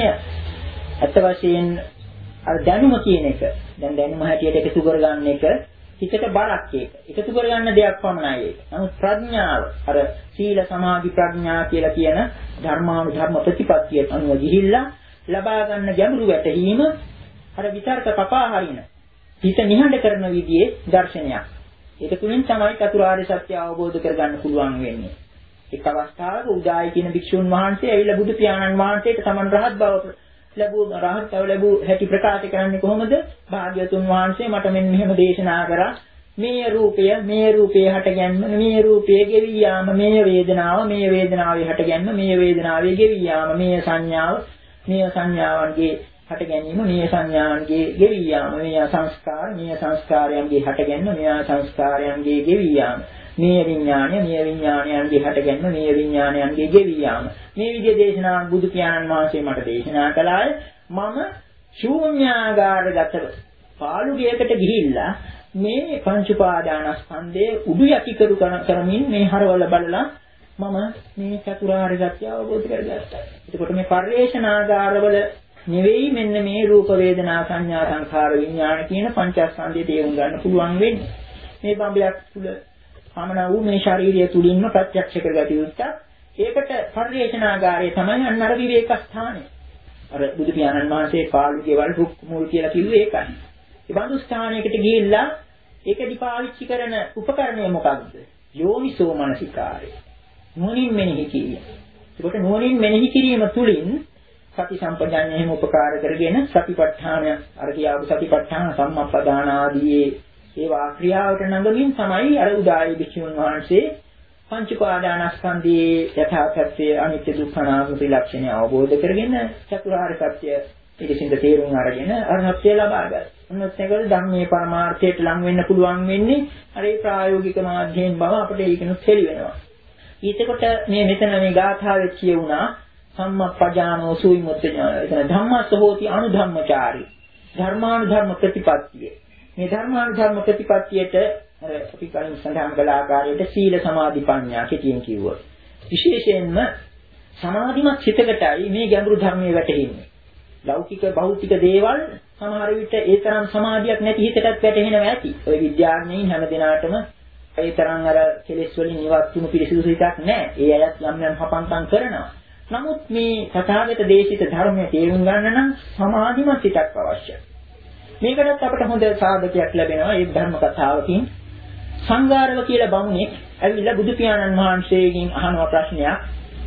අත් වශයෙන් අර දැනුම කියන එක දැන් දැනුම හැටියට එකතු කරගන්න එක හිතට බරක් ඒක. එකතු කරගන්න දෙයක් පමණයි ඒක. නමුත් ප්‍රඥාව අර සීල සමාධි ප්‍රඥා කියලා කියන ධර්මානුධර්ම ප්‍රතිපත්තියට අනුව ගිහිල්ලා ලබා ගන්න ගැඹුරු වැටහීම අර විතර්ක කපා හරින හිත නිහඬ කරන විදිහේ දර්ශනයක්. ඒක තුලින් තමයි චතුරාර්ය සත්‍ය අවබෝධ කරගන්න පුළුවන් වෙන්නේ. එක් අවස්ථාවක උදායි කියන භික්ෂුන් වහන්සේ ඇවිල්ලා බුදු පියාණන් වහන්සේට සමන් රහත් බව ලැබුව රහත්ව ලැබුව හැටි ප්‍රකාශ කරන්නේ කොහොමද? භාග්‍යවතුන් වහන්සේ මට මෙන්න මෙහෙම දේශනා කරා. මේ රූපය, මේ රූපයේ හටගැන්ම, මේ රූපයේ ගෙවි යාම, මේ වේදනාව, මේ වේදනාවේ හටගැන්ම, මේ වේදනාවේ ගෙවි යාම, මේ සංඥාව, මේ සංඥාවන්ගේ හටගැනීම, මේ සංඥාවන්ගේ ගෙවි යාම, මේ සංස්කාර, මේ සංස්කාරයන්ගේ හටගැන්ම, මේ සංස්කාරයන්ගේ ගෙවි යාම. මේ විඥාණය මේ විඥාණයන්ගේ හටගැන්ම මේ විඥාණයන්ගේ ගෙවි යාම මේ විදිහේ දේශනා බුදු පියාණන් වහන්සේ මට දේශනා කළාය. මම ශූන්‍යාගාරගතව පාළුගයකට ගිහිල්ලා මේ පංච උපාදානස්කන්ධයේ උඩු යටි කරු කරමින් මේ හරවල බලලා මම මේ චතුරාර්ය සත්‍ය අවබෝධ කරගත්තා. එතකොට මේ පරිේශනාගාරවල නෙවෙයි මෙන්න මේ රූප වේදනා සංඥා සංඛාර විඥාන කියන පංචස්කන්ධය තේරුම් ගන්න පුළුවන් වෙන්නේ. මේ බඹයක් තුල පමණ වූ මේ ශාරීරිය තුලින්ම ප්‍රත්‍යක්ෂ කරගත යුතුයි. ඒකට පරිේශනාගාරය තමයි අන්න අර විවේක ස්ථානය. අර බුදු පියාණන් වහන්සේ පාළු ගෙවල් රුක් මුල් කියලා කිව්වේ ඒකයි. ඒ බඳු ස්ථානයකට ගිහිල්ලා ඒකදි පාවිච්චි කරන උපකරණය මොකක්ද? යෝනිසෝ මනසිකාරය. නුවණින් මෙනෙහි කිරීම. ඒකට නුවණින් මෙනෙහි කිරීම තුලින් සති සම්පජාඤ්ඤය එහෙම උපකාර කරගෙන සතිපට්ඨාන අර කියාපු සතිපට්ඨාන සම්මප්පදාන ආදී ඒවා ක්‍රියාවට නඟමින් තමයි අර උදායි භික්ෂුන් වහන්සේ පංච උපාදානස්කන්ධයේ යථාර්ථය අනිත්‍ය දුක්ඛ අනාත්ම ත්‍රිලක්ෂණය අවබෝධ කරගෙන චතුරාර්ය සත්‍ය පිළිසින්ද තේරුම් අරගෙන අරහත්ත්වය ලබා ගන්න. මොනවත් එකවල ධම්මේ පරමාර්ථයට ලං වෙන්න පුළුවන් වෙන්නේ අර ඒ ප්‍රායෝගික මාධ්‍යයෙන් බව අපිට ඒකනොත් හෙළි වෙනවා. ඊටකොට මේ මෙතන මේ ගාථාවේ කියුණා සම්මප්පජානෝ සුවිමුත්ත එතන ධම්මස්ස හෝති අනුධම්මචාරී ධර්මානුධර්ම ප්‍රතිපත්තිය. මේ ධර්මානුධර්ම ප්‍රතිපත්තියට අර අපි කලින් සඳහන් කළ ආකාරයට සීල සමාධි ප්‍රඥා කෙටියෙන් කිව්වොත් විශේෂයෙන්ම සමාධිමත් හිතකටයි මේ ගැඹුරු ධර්මයේ වැටෙන්නේ. ලෞකික භෞතික දේවල් සමහර විට ඒ තරම් සමාධියක් නැති හිතටත් වැටෙනවා ඇති. ඔය විද්‍යාඥයින් හැම දිනාටම ඒ තරම් අර කෙලෙස් වලින් ඉවත් වුණු පිරිසිදු හිතක් නැහැ. ඒ අයත් යම් යම් හපන්කම් කරනවා. නමුත් මේ තථාගත දේශිත ධර්මයේ තේරුම් ගන්න නම් සමාධිමත් හිතක් අවශ්‍යයි. මේකටත් අපිට හොඳ සාධකයක් ලැබෙනවා මේ ධර්ම කතාවකින්. සංඝාරව කියලා බමුණෙක් ඇවිල්ලා බුදු පියාණන් වහන්සේගෙන් අහන ප්‍රශ්නයක්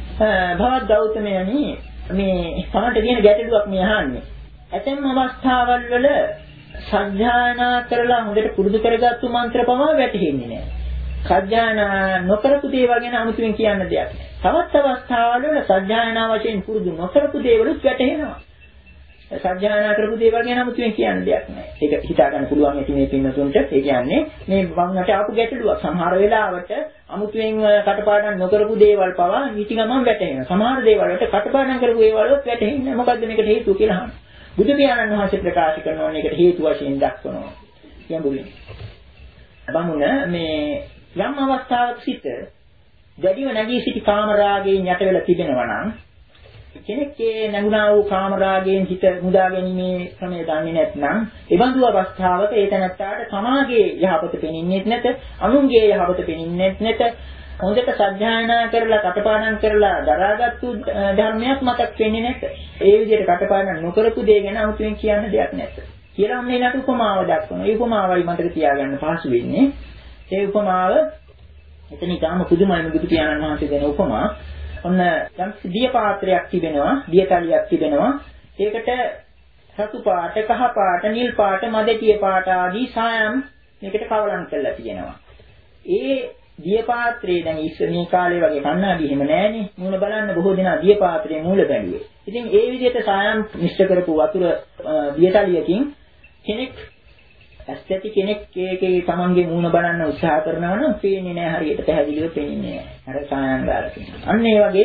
භවත් ගෞතමයනි මේ සමහරට තියෙන ගැටලුවක් මේ අහන්නේ. ඇතැම් අවස්ථාවල් වල සත්‍යයනා කරලා හොඳට පුරුදු කරගත්තු මන්ත්‍ර පවා වැටහෙන්නේ නැහැ. සත්‍යයනා නොකරපු දේවල් ගැන අමුතුවෙන් කියන්න දෙයක් නැහැ. තවත් අවස්ථාවල වල සත්‍යයනා වශයෙන් පුරුදු නොකරපු දේවලුත් වැටහෙනවා. සත්‍යයනා කරපු දේවල් ගැන අමුතුවෙන් කියන්න දෙයක් නැහැ. ඒක හිතා ගන්න පුළුවන් ඇති මේ පින්නතුන්ට. ඒ කියන්නේ මේ වන්නට ආපු ගැටලුවක්. සමහර වෙලාවට අමුතුවෙන් කටපාඩම් නොකරපු දේවල් පවා ඊටි ගමන් වැටහෙනවා. සමහර දේවල් වලට කටපාඩම් කරපු දේවල් වලත් වැටහෙන්නේ. මොකද්ද මේකට හේතුව කියලා අහනවා. බුදු පියාණන් වහන්සේ ප්‍රකාශ කරනවා මේකට හේතු වශයෙන් දක්වනවා. කියඹුලින්. බමුණ මේ යම් අවස්ථාවක සිට දැඩිව නැගී සිටි කාමරාගයෙන් යට වෙලා තිබෙනවා නම් කෙනෙක්ගේ නැගුණා වූ කාමරාගයෙන් හිත මුදා ගැනීමේ ක්‍රමය දන්නේ නැත්නම් එබඳු අවස්ථාවක ඒ තැනත්තාට සමාගයේ යහපත පෙනෙන්නේ නැත, අනුන්ගේ යහපත පෙනෙන්නේ නැත, හොඳට සත්‍යයනා කරලා කටපාඩම් කරලා දරාගත්තු ධර්මයක් මතක් වෙන්නේ නැත. ඒ විදිහට කටපාඩම් නොකරපු දේ ගැන අමුතුවෙන් කියන්න දෙයක් නැත. කියලා මේ නට උපමාව දක්වනවා. ඒ උපමාවයි මතක තියාගන්න පහසු වෙන්නේ. ඒ උපමාව එතන ඊටම පුදුමයි බුදු පියාණන් වහන්සේ දෙන උපමා. ඔන්න යම් දිය පාත්‍රයක් තිබෙනවා, දියතලියක් තිබෙනවා. ඒකට රතු පාට, කහ පාට, නිල් පාට, මදෙටිය පාට ආදී සායම් මේකට කවලම් කරලා තියෙනවා. ඒ දිය පාත්‍රයේ දැන් ඉස්සරේ කාලේ වගේ කණ්ණාඩි එහෙම නැහැනේ. මූණ බලන්න බොහෝ දෙනා දිය පාත්‍රයේ මූල බැලුවේ. ඉතින් ඒ විදිහට සායම් මිශ්‍ර කරපු වතුර දියතලියකින් කෙනෙක් ඇස්තැති කෙනෙක් ඒකේ තමන්ගේ මූණ බලන්න උත්සාහ කරනවා නම් පේන්නේ නැහැ, හරියට පැහැදිලිව පේන්නේ නැහැ. අර සායම් දාලා තියෙනවා. අන්න ඒ වගේ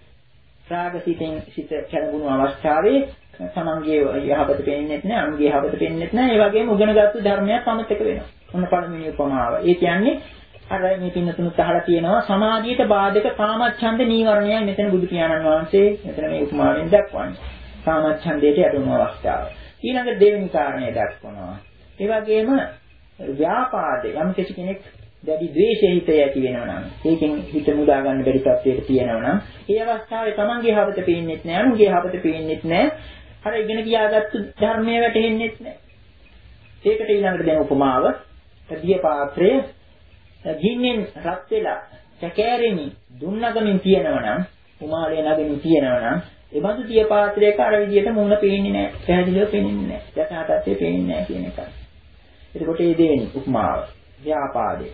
රාගසිතෙන් සිත කැළඹුණු අවස්ථාවේ තමන්ගේ යහපත පේන්නේ නැහැ, අනුන්ගේ යහපත පේන්නේ නැහැ. ඒ වගේම උගනගත්තු ධර්මයක් අමතක වෙනවා. ඔන්න පළවෙනි උපමාව. ඒ කියන්නේ අර මේ පින්නතුනුත් අහලා තියෙනවා සමාධියට බාධක කාමච්ඡන්ද නීවරණයයි මෙතන බුදු පියාණන් වහන්සේ මෙතන මේ උපමාවෙන් දක්වන්නේ. කාමච්ඡන්දයට යටුණු අවස්ථාව. ඊළඟ දෙවෙනි කාරණය දක්වනවා. ඒ වගේම ව්‍යාපාද යම් කෙනෙක් දැඩි ද්වේෂයේ හිතේ ඇති වෙනවා නම් ඒකෙන් හිත මුදා ගන්න බැරි තත්ත්වයකට තියෙනවා නම් ඒ අවස්ථාවේ තමන්ගේ යහපත පේන්නේත් නැහැ, අනුන්ගේ යහපත පේන්නේත් නැහැ. අර ඉගෙන කියාගත්තු ධර්මයේ වැටහෙන්නේත් නැහැ. ඒකට ඊළඟට දෙන උපමාව දිය පාත්‍රය ගින්නෙන් රත් වෙලා කැකෑරෙමි දුන්නගමින් තියෙනවා නම්, උමාලේ නගමින් තියෙනවා නම් ඒ බඳු දිය පාත්‍රයක අර විදියට මුණ පේන්නේ නැහැ, පැහැදිලිව පේන්නේ නැහැ, යථා තත්ත්වය පේන්නේ නැහැ කියන එකයි. එතකොට මේ දෙවෙනි උපමාව ව්‍යාපාදේ.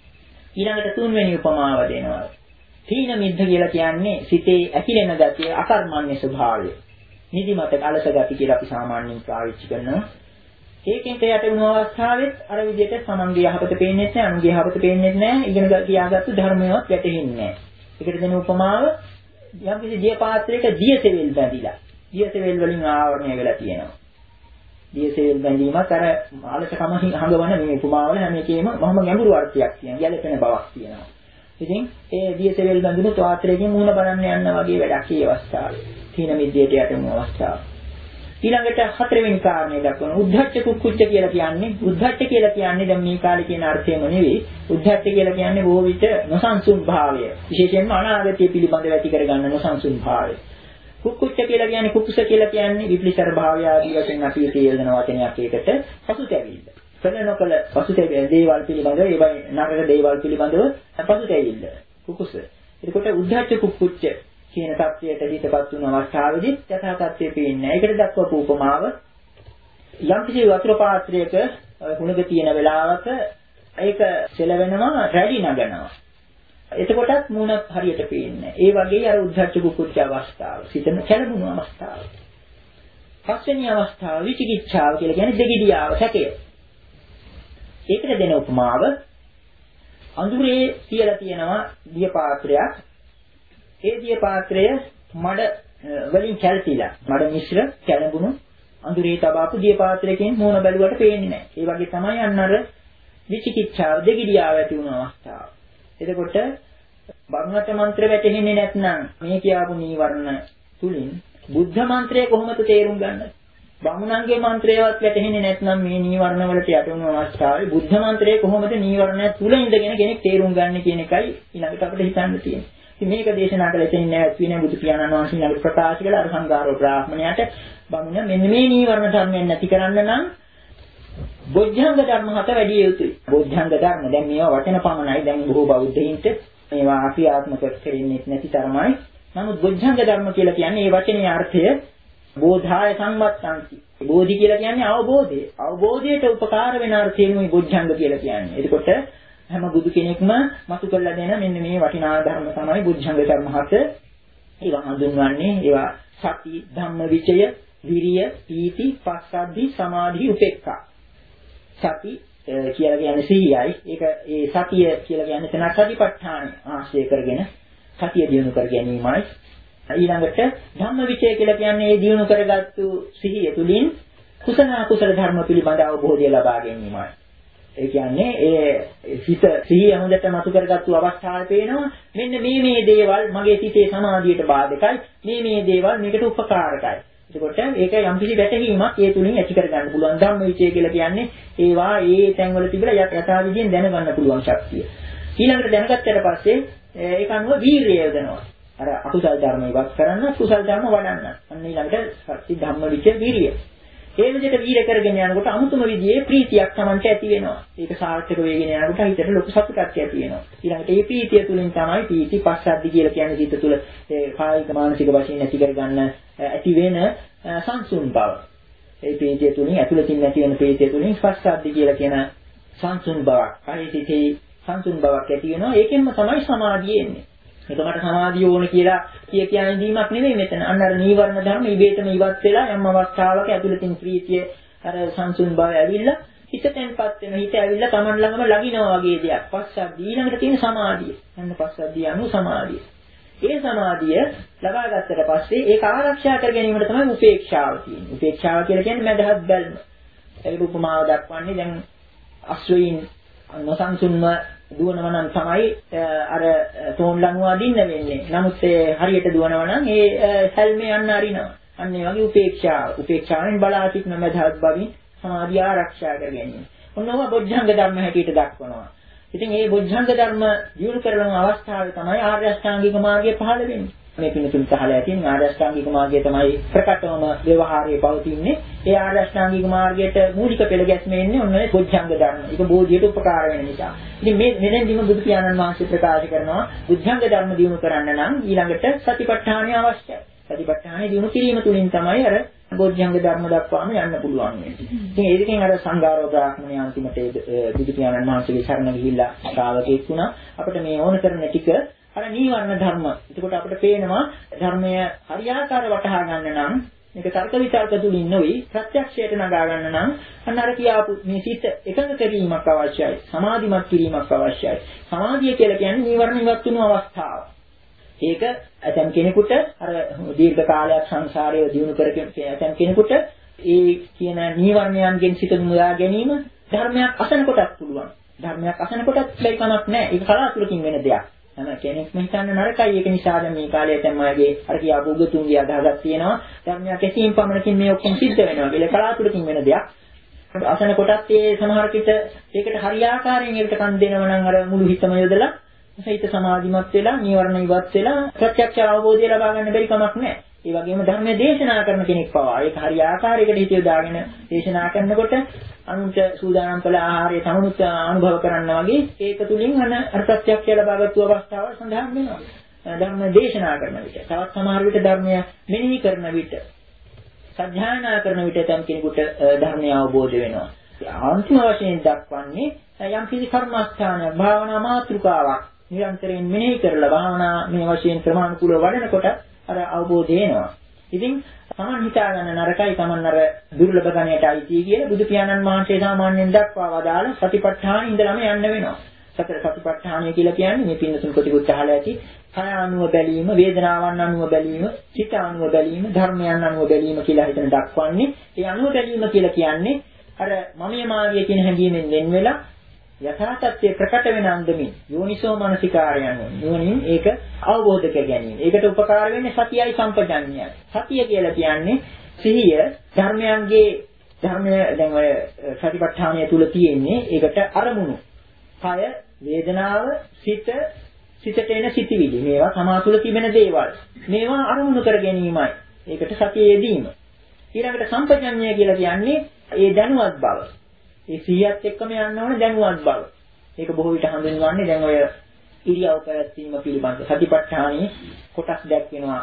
ඊළඟට තුන්වෙනි උපමාව දෙනවා. තීන මිද්ධ කියලා කියන්නේ සිතේ ඇකිලෙන ගතිය, අකර්මණ්‍ය ස්වභාවය. නිදිමත අලස ගති කියලා අපි සාමාන්‍යයෙන් පාවිච්චි කරනවා. ඒකෙන් යට වුණු අවස්ථාවෙත් අර විදිහට සමන්ගේ යහපත පේන්නේ නැහැ, අනුන්ගේ යහපත පේන්නේ නැහැ, ඉගෙන ගියාගත්තු ධර්මයක් වැටහෙන්නේ නැහැ. ඒකට දෙන උපමාව යම් කිසි දිය පාත්‍රයක දියසෙවිල් බැඳිලා. දියසෙවිල් වලින් ආවරණය වෙලා තියෙනවා. දියසෙවිල් බැඳීමත් අර ආලසකම හංගවන මේ උපමාවල හැම එකේම මහම ගැඹුරු අර්ථයක් තියෙනවා. ගැළපෙන බවක් තියෙනවා. ඉතින් ඒ දියසෙවිල් බැඳුණු පාත්‍රයකින් මුහුණ බලන්න යන්න වගේ වැඩක් මේ අවස්ථාවේ. තීන මිද්දේට යටුණු අවස්ථාව. ඊළඟට හතරවෙනි කාරණේ දක්වන උද්ධච්ච කුක්කුච්ච කියලා කියන්නේ උද්ධච්ච කියලා කියන්නේ දැන් මේ කාලේ කියන අර්ථයම නෙවෙයි. උද්ධච්ච කියලා කියන්නේ බොහෝ විට නොසන්සුන් භාවය. විශේෂයෙන්ම අනාගතය පිළිබඳව ඇති කරගන්න නොසන්සුන් භාවය. කුක්කුච්ච කියලා කියන්නේ කුකුස කියලා කියන්නේ විපලිසර භාවය ආදී වශයෙන් අපි තේරෙන වචනයක් ඒකට පසුතැවිල්ල. කල නොකල පසුතැවිල්ල දේවල් පිළිබඳව ඒවයි නරක දේවල් පිළිබඳව පසුතැවිල්ල. කුකුස. එතකොට උද්ධච්ච කුක්කුච්ච කියන තත්ත්වයට හිතපත් වුණු අවස්ථාවේදී යථා තත්ත්වය පේන්නේ නැහැ. ඒකට දක්වපු උපමාව යම් කිසි වතුර පාත්‍රයක හුණක තියෙන වෙලාවක ඒක සෙලවෙනවා, රැලි නගනවා. එතකොටත් මූණ හරියට පේන්නේ නැහැ. ඒ වගේ අර උද්ධච්ච කුක්කුච්ච අවස්ථාව, සිතන කැළඹුණු අවස්ථාව. පස්වෙනි අවස්ථාව විචිකිච්ඡාව කියලා කියන්නේ දෙගිඩියාව, සැකය. ඒකට දෙන උපමාව අඳුරේ තියලා තියෙනවා දිය පාත්‍රයක්. ඒ දිය පාත්‍රය මඩ වලින් කැල්තිලා මඩ මිශ්‍ර කැළඹුණු අඳුරේ තබාපු දිය පාත්‍රයකින් මූණ බැලුවට පේන්නේ නැහැ. ඒ වගේ තමයි අන්න අර විචිකිච්ඡාව දෙගිඩියාව ඇති වුණු අවස්ථාව. එතකොට බමුණට මන්ත්‍ර වැටෙන්නේ නැත්නම් මේ කියාපු නීවරණ තුලින් බුද්ධ මන්ත්‍රය කොහොමද තේරුම් ගන්නේ? බමුණන්ගේ මන්ත්‍රයවත් වැටෙන්නේ නැත්නම් මේ නීවරණ වලට යටුණු අවස්ථාවේ බුද්ධ මන්ත්‍රය කොහොමද නීවරණ තුල ඉඳගෙන කෙනෙක් තේරුම් ගන්න කියන එකයි ඊළඟට අපිට හිතන්න තියෙන්නේ. මේක දේශනා කළ එතනින් නැවැත් වෙන බුදු පියාණන් වහන්සේ ළඟ ප්‍රකාශ කළ අර සංඝාරෝ බ්‍රාහ්මණයාට බමුණ මෙන්න මේ නීවරණ ධර්මයන් නැති කරන්න නම් බොද්ධංග ධර්ම හත වැඩි යුතුයි. බොද්ධංග ධර්ම දැන් මේවා වචන පමණයි. දැන් බොහෝ බෞද්ධයින්ට මේවා ක්‍රියාත්මක කරන්නේ නැති තරමයි. නමුත් බොද්ධංග ධර්ම කියලා කියන්නේ මේ වචනේ අර්ථය බෝධාය සම්මත්තන්ති. බෝධි කියලා කියන්නේ අවබෝධය. අවබෝධයට උපකාර වෙන අර්ථයෙන්මයි බොජ්ජංග කියලා කියන්නේ. එතකොට හැම බුදු කෙනෙක්ම මතු කරලා දෙන මෙන්න මේ වටිනා ධර්ම තමයි බොජ්ජංග ධර්ම හත. ඒවා හඳුන්වන්නේ ඒවා සති, ධම්ම විචය, විරිය, පීති, පස්සද්ධි, සමාධි, උපේක්ඛා. සති කියලා කියන්නේ සිහියයි. ඒක ඒ සතිය කියලා කියන්නේ තන සතිපට්ඨාන ආශ්‍රය කරගෙන සතිය දියුණු කර ගැනීමයි. ඊළඟට ධම්මවිචය කියලා කියන්නේ ඒ දියුණු කරගත්තු සිහිය තුළින් කුසල අකුසල ධර්ම පිළිබඳ අවබෝධය ලබා ගැනීමයි. ඒ කියන්නේ ඒ හිත සිහිය හොඳට මතු කරගත්තු අවස්ථාවේ පේනවා මෙන්න මේ මේ දේවල් මගේ සිතේ සමාධියට බාධකයි. මේ මේ දේවල් මේකට උපකාරකයි. එතකොට ඒක යම්කිසි වැටහීමක් ඒ තුලින් ඇති කරගන්න පුළුවන්. ධම්මවිචය කියලා කියන්නේ ඒවා ඒ තැන්වල තිබිලා යථාවිදියෙන් දැනගන්න පුළුවන් ශක්තිය. ඊළඟට දැනගත්තට පස්සේ ඒක අනුව වීරිය යොදනවා. අර අකුසල ධර්ම ඉවත් කරන්න කුසල ධර්ම වඩන්න. අන්න ඊළඟට සති ධම්ම විචය වීරිය. ඒ විදිහට වීර කරගෙන යනකොට අමුතුම විදිහේ ප්‍රීතියක් Tamante ඇති වෙනවා. ඒක සාර්ථක වෙගෙන යනකොට හිතට ලොකු සතුටක් ඇති වෙනවා. ඊළඟට මේ ප්‍රීතිය තුලින් තමයි ප්‍රීති පස්සද්ධි කියලා කියන්නේ හිත තුළ ඒ කායික මානසික වශයෙන් ඇති කරගන්න ඇති වෙන සංසුන් බව. ඒ ප්‍රීතිය තුලින් ඇතුළතින් ඇති වෙන ප්‍රීතිය තුලින් පස්සද්ධි කියලා කියන සංසුන් බවක්. කායිකී සංසුන් බවක් ඇති වෙනවා. ඒකෙන්ම තමයි සමාධිය එන්නේ. එතකොට සමාධිය ඕන කියලා කිය කියන දීමක් නෙවෙයි මෙතන. අන්න අර නීවරණ ධර්ම ඉබේටම ඉවත් වෙලා යම් අවස්ථාවක ඇතුළතින් ප්‍රීතිය අර සංසුන් බව ඇවිල්ලා හිත තැන්පත් වෙන හිත ඇවිල්ලා Taman ළඟම ලගිනවා වගේ දෙයක්. පස්සද්ධිය ඊළඟට තියෙන සමාධිය. අන්න පස්සද්ධිය අනු සමාධිය. ඒ සමාධිය ලබා ගත්තට පස්සේ ඒක ආරක්ෂා කර ගැනීමට තමයි උපේක්ෂාව තියෙන්නේ. උපේක්ෂාව කියලා කියන්නේ මදහත් බැල්ම. ඒක උපමාව දක්වන්නේ දැන් අශ්වයින් නොසන්සුන්ව දුවනවා නම් තමයි අර තෝන් ලණුව අදින්න වෙන්නේ. නමුත් ඒ හරියට දුවනවා නම් ඒ හැල්මේ යන්න අරිනවා. අන්න ඒ වගේ උපේක්ෂාව. උපේක්ෂාවෙන් බලා සිටින මදහත් බවින් සමාධිය ආරක්ෂා කර ගැනීම. ඔන්නෝම බොජ්ජංග ධර්ම හැටියට දක්වනවා. ඉතින් මේ බොජ්ජංග ධර්ම දියුණු කරන අවස්ථාවේ තමයි ආර්ය අෂ්ටාංගික මාර්ගය පහළ වෙන්නේ. මේ පින්තුන් පහළ ඇතින් ආර්ය අෂ්ටාංගික මාර්ගය තමයි ප්‍රකටවම ව්‍යවහාරයේ පවතින්නේ. ඒ ආර්ය අෂ්ටාංගික මාර්ගයට මූලික පෙළ ගැස්ම එන්නේ ඔන්න ඔය බොජ්ජංග ධර්ම. ඒක බෝධියට උපකාර වෙන නිසා. ඉතින් මේ මෙතෙන්දිම බුදු පියාණන් වහන්සේ ප්‍රකාශ කරනවා බොජ්ජංග ධර්ම දියුණු කරන්න නම් ඊළඟට සතිපට්ඨානය අවශ්‍යයි. සතිපට්ඨානය දියුණු කිරීම තුළින් තමයි අර බොජ්ජංග ධර්ම දක්වාම යන්න පුළුවන් වෙන්නේ. ඉතින් ඒකෙන් අර සංඝාරෝ බ්‍රාහ්මණය අන්තිමට බුදු පියාණන් වහන්සේගේ සරණ ගිහිල්ලා ශ්‍රාවකෙක් වුණා. අපිට මේ ඕන කරන ටික අර නීවරණ ධර්ම. එතකොට අපිට පේනවා ධර්මය හරියාකාර වටහා ගන්න නම් මේක තර්ක විතර්ක තුලින් නොවි ප්‍රත්‍යක්ෂයට නගා ගන්න නම් අන්න අර කියාපු මේ සිත එකඟ කිරීමක් අවශ්‍යයි. සමාධිමත් කිරීමක් අවශ්‍යයි. සමාධිය කියලා කියන්නේ නීවරණ ඉවත් වුණු අවස්ථාව. ඒක ඇතම් කෙනෙකුට අර දීර්ඝ කාලයක් සංසාරයේ දිනු කරගෙන ඇතම් කෙනෙකුට ඒ කියන නීවරණයන්ගෙන් සිත මුදා ගැනීම ධර්මයක් අසන කොටත් පුළුවන්. ධර්මයක් අසන කොටත් බැරි කමක් නැහැ. ඒක කලාතුරකින් වෙන දෙයක්. හැම කෙනෙක්ම හිතන්නේ නරකයි. ඒක නිසා දැන් මේ කාලේ දැන් මගේ අර කියාපු උගතුන්ගේ අදහසක් තියෙනවා. ධර්මයක් ඇසීම් පමණකින් මේ ඔක්කොම සිද්ධ වෙනවා කියලා කලාතුරකින් වෙන දෙයක්. අසන කොටත් ඒ සමහර කිට ඒකට හරියාකාරයෙන් ඒකට කන් දෙනව නම් අර මුළු හිතම යොදලා හිත සමාධිමත් වෙලා නීවරණ ඉවත් වෙලා ප්‍රත්‍යක්ෂ අවබෝධය ලබා ගන්න බැරි කමක් නැහැ. ඒ වගේම ධර්මයේ දේශනා කරන කෙනෙක් පවා ඒක හරි ආකාරයකට හිත යොදාගෙන දේශනා කරනකොට අනුන්ට සූදානම් කළ ආහාරය තමනුත් අනුභව කරන්න වගේ ඒක තුලින් අන අර ප්‍රත්‍යක්ෂය ලබාගත්තු අවස්ථාවල් සඳහන් වෙනවා. ධර්ම දේශනා කරන විට තවත් සමහර විට ධර්මය මෙනෙහි කරන විට සත්‍යයනා කරන විට තම කෙනෙකුට ධර්මය අවබෝධ වෙනවා. අන්තිම වශයෙන් දක්වන්නේ යම් කිසි කර්මස්ථානයක් භාවනා මාතෘකාවක් නිරන්තරයෙන් මෙනෙහි කරලා භාවනා මේ වශයෙන් ක්‍රමානුකූලව වඩනකොට අර අවබෝධය එනවා. ඉතින් තමන් හිතා ගන්න නරකයි තමන් අර දුර්ලභ ගණයට අයිති කියලා බුදු පියාණන් වහන්සේ සාමාන්‍යයෙන් දක්වා වදාළ සතිපට්ඨාන ඉඳලම යන්න වෙනවා. සතර සතිපට්ඨානය කියලා කියන්නේ මේ පින්නතුන් කොටිකුත් අහලා ඇති කය අනුව බැලීම, වේදනාවන් අනුව බැලීම, චිත්ත අනුව බැලීම, ධර්මයන් අනුව බැලීම කියලා හිතන දක්වන්නේ. ඒ අනුව බැලීම කියලා කියන්නේ අර මමිය මාර්ගය කියන හැඟීමෙන් වෙන් වෙලා යථා තත්ත්වයේ ප්‍රකට වෙන අන්දමින් යෝනිසෝ මනසිකාරයන් යෝනින් ඒක අවබෝධ කර ගැනීම. ඒකට උපකාර වෙන්නේ සතියයි සම්පජඤ්ඤයයි. සතිය කියලා කියන්නේ සිහිය ධර්මයන්ගේ ධර්මය දැන් ඔය සතිපට්ඨානය තුල තියෙන්නේ ඒකට අරමුණු. කය, වේදනාව, සිත, සිතට එන සිතිවිලි. මේවා තමා තුළ තිබෙන දේවල්. මේවා අරමුණු කර ගැනීමයි. ඒකට සතිය යෙදීම. ඊළඟට සම්පජඤ්ඤය කියලා කියන්නේ ඒ දැනුවත් බව. ඒ සිහියත් එක්කම යන්න ඕන දැනුවත් බව. ඒක බොහෝ විට හඳුන්වන්නේ දැන් ඔය ඉරියව් පැවැත්වීම පිළිබඳ සතිපට්ඨානයේ කොටස් දැක්වෙනවා.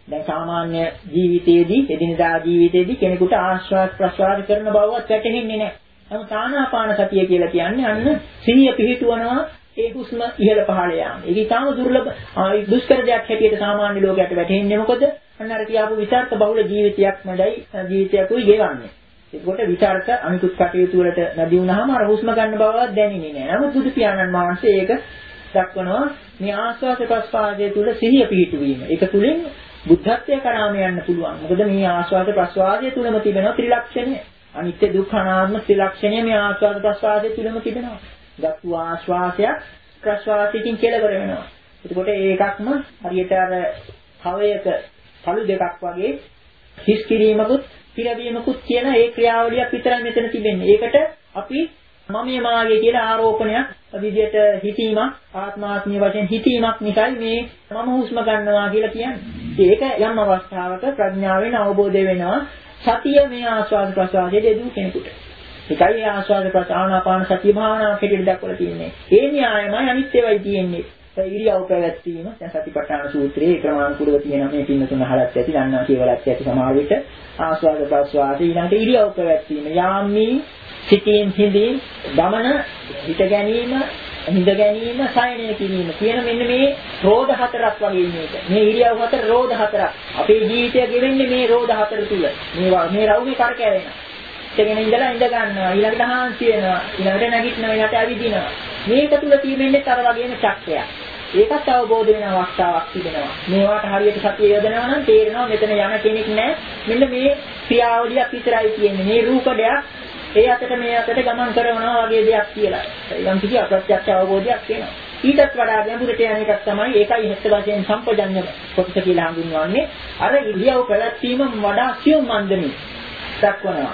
දැන් සාමාන්‍ය ජීවිතයේදී එදිනදා ජීවිතයේදී කෙනෙකුට ආශ්වාස ප්‍රශ්වාස කරන බවවත් වැටහෙන්නේ නැහැ. නමුත් ආනාපාන සතිය කියලා කියන්නේ අන්න සිහිය පිහිටුවනවා ඒ හුස්ම ඉහළ පහළ යාම. ඒක ඊටාම දුර්ලභ දුෂ්කර දෙයක් හැටියට සාමාන්‍ය ලෝකයට වැටහෙන්නේ මොකද? අන්න අර කියාපු විචාරක බහුල ජීවිතයක් නැදයි ජීවිතයකුයි ගෙවන්නේ. ඒකට විචාරක අනිකුත් කටයුතු වලට නැති වුණාම අර හුස්ම ගන්න බවවත් දැනෙන්නේ නැහැ. නමුත් බුදු පියාණන් වහන්සේ ඒක දක්වනවා මේ ආස්වාද ප්‍රස්වාදයේ තුල සිහිය පිහිටුවීම. ඒක තුලින් බුද්ධත්වයට කරාම යන්න පුළුවන්. මොකද මේ ආස්වාද ප්‍රස්වාදයේ තුලම තිබෙන ත්‍රිලක්ෂණය. අනිත්‍ය දුක්ඛ අනාත්ම ත්‍රිලක්ෂණය මේ ආස්වාද ප්‍රස්වාදයේ තුලම තිබෙනවා. ගත්තු ආශ්වාසයක් ප්‍රශ්වාසයෙන් කෙලවර වෙනවා. එතකොට ඒකක්ම හරියට අර කවයක පළු දෙකක් වගේ හිස් කිරීමකුත් පිරවීමකුත් කියන ඒ ක්‍රියාවලියක් විතරයි මෙතන තිබෙන්නේ. ඒකට අපි මමිය මාගේ කියලා ආරෝපණයක් විදියට හිතීමක් ආත්මාත්මීය වශයෙන් හිතීමක් නිසායි මේ මම හුස්ම ගන්නවා කියලා කියන්නේ. ඒක යම් අවස්ථාවක ප්‍රඥාවෙන් අවබෝධ වෙනවා. සතිය මේ ආස්වාද ප්‍රසආදයේ දෙදු කෙනෙකුට. ඒකයි ආස්වාද ප්‍රාණාපාන සතිය භාවනාව කෙටියට දක්වලා තියෙන්නේ. ඒ න්‍යායමයි අනිත් ඒවායි තියෙන්නේ. ඉරියව් පැවැත්වීම දැන් සතිපට්ඨාන සූත්‍රයේ ක්‍රමානුකූලව තියෙන මේ පින්නතුන් අහලත් ඇති දන්නා කියවලත් ඇති සමහර විට ආස්වාද ප්‍රාස්වාද ඊළඟට ඉරියව් පැවැත්වීම යාමී සිටින් හිඳින් ගමන හිත ගැනීම හිඳ ගැනීම සයනය කිරීම කියන මෙන්න මේ රෝධ හතරක් වගේ මේක. මේ ඉරියව් හතර රෝධ හතරක්. අපේ ජීවිතය ගෙවෙන්නේ මේ රෝධ හතර තුල. මේ මේ රවුමේ කරකැවෙනවා. ඉතගෙන ඉඳලා ඉඳ ගන්නවා ඊළඟට හාන්සි වෙනවා ඊළඟට නැගිටිනවා ඊළඟට ඇවිදිනවා මේක තුල තියෙන්නේ තර වගේම චක්‍රයක් ඒකත් අවබෝධ වෙන අවස්ථාවක් තිබෙනවා මේවාට හරියට සතිය යොදනවා නම් තේරෙනවා මෙතන යන කෙනෙක් නැහැ මෙන්න මේ ක්‍රියාවලියක් විතරයි තියෙන්නේ මේ රූපඩයක් ඒ අතට මේ අතට ගමන් කරනවා වගේ දෙයක් කියලා ඊළඟ කිසි අප්‍රත්‍යක්ෂ අවබෝධයක් වෙනවා ඊටත් වඩා ගැඹුරට යන එකක් තමයි ඒකයි හෙත් වශයෙන් සම්පජඤ්ඤ කොටස කියලා හඳුන්වන්නේ අර ඉරියව් පැවැත්වීම වඩා සියුම් මන්දමින් දක්වනවා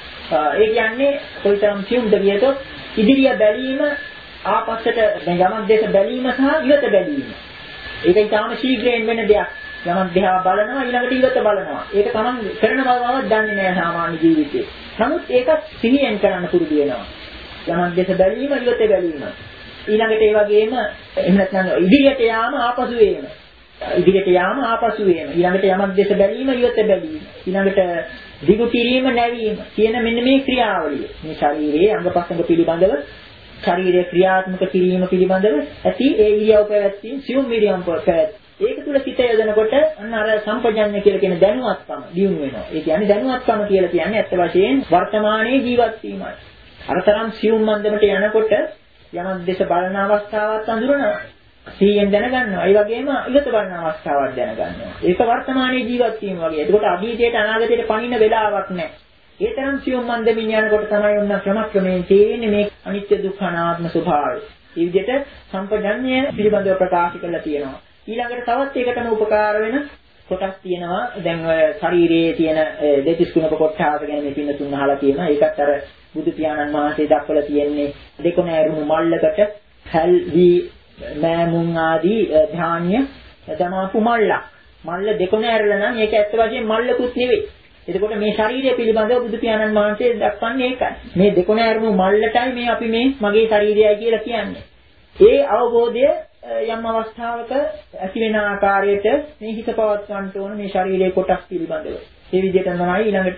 ඒ කියන්නේ කොයිතරම් සියුම්ද කියතොත් ඉදිරිය බැලීම ආපස්සට ගමන් දෙක බැලීම සහ ඉවත බැලීම. ඒක ඊටාම ශීඝ්‍රයෙන් වෙන දෙයක්. ගමන් දෙහා බලනවා ඊළඟට ඉවත බලනවා. ඒක තමන් කරන බවවත් දන්නේ නැහැ සාමාන්‍ය ජීවිතේ. නමුත් ඒක සිහියෙන් කරන්න පුරුදු වෙනවා. ගමන් දෙක බැලීම ඉවත බැලීම. ඊළඟට ඒ වගේම එහෙම නැත්නම් ඉදිරියට යාම ආපසු වීම. ඉදිරියට යාම ආපසු වීම. ඊළඟට යමක් දෙක බැලීම ඉවත බැලීම. ඊළඟට දිගු කිරීම නැවීම කියන මෙන්න මේ ක්‍රියාවලිය. මේ ශරීරයේ අංගපසංග පිළිබඳව ශරීරයේ ක්‍රියාත්මක කිරීම පිළිබඳව ඇති ඒ ඉරියව් පැවැත්වීම සියුම් ඉරියව් පැවැත්. ඒක තුල සිත යොදනකොට අන්න අර සම්පජඤ්ඤ කියලා කියන දැනුවත්කම දියුණු වෙනවා. ඒ කියන්නේ දැනුවත්කම කියලා කියන්නේ ඇත්ත වශයෙන් වර්තමානයේ ජීවත් වීමයි. අරතරම් සියුම් මන්දමට යනකොට යමක් දේශ බලන අවස්ථාවක් අඳුරනවා. සීයෙන් දැනගන්නවා. ඒ වගේම ඉවත බලන අවස්ථාවක් දැනගන්නවා. ඒක වර්තමානයේ ජීවත් වීම වගේ. ඒකට අභීතයට අනාගතයට පණින වෙලාවක් නැහැ. ඒ තරම් සියුම් මන්දමින් යනකොට තමයි ඔන්න ක්‍රමක්‍රමයෙන් තේරෙන්නේ මේ අනිත්‍ය දුක්ඛ අනාත්ම ස්වභාවය. මේ විදිහට සම්පජඤ්ඤය පිළිබඳව ප්‍රකාශ කරලා තියෙනවා. ඊළඟට තවත් ඒකටම උපකාර වෙන කොටස් තියෙනවා. දැන් ඔය ශරීරයේ තියෙන දෙතිස් කුණක කොටස ගැන මේ පින්න තුන අහලා තියෙනවා. ඒකත් අර බුදු පියාණන් වහන්සේ දක්වලා තියෙන්නේ දෙකොණ ඇරුණු මල්ලකට හැල් වී මෑමුන් ආදී ධාන්‍ය දමාපු මල්ලක්. මල්ල දෙකොණ ඇරලා නම් ඒක ඇත්ත වශයෙන් මල්ලකුත් නෙවෙයි. එතකොට මේ ශරීරය පිළිබඳව බුදු පියාණන් වහන්සේ දක්වන්නේ ඒකයි. මේ දෙකොණ ඇරුණු මල්ලටයි මේ අපි මේ මගේ ශරීරයයි කියලා කියන්නේ. ඒ අවබෝධය යම් අවස්ථාවක ඇති වෙන ආකාරයට මේ හිත පවත්වන්නට ඕන මේ ශරීරයේ කොටස් පිළිබඳව. මේ විදිහට තමයි ඊළඟට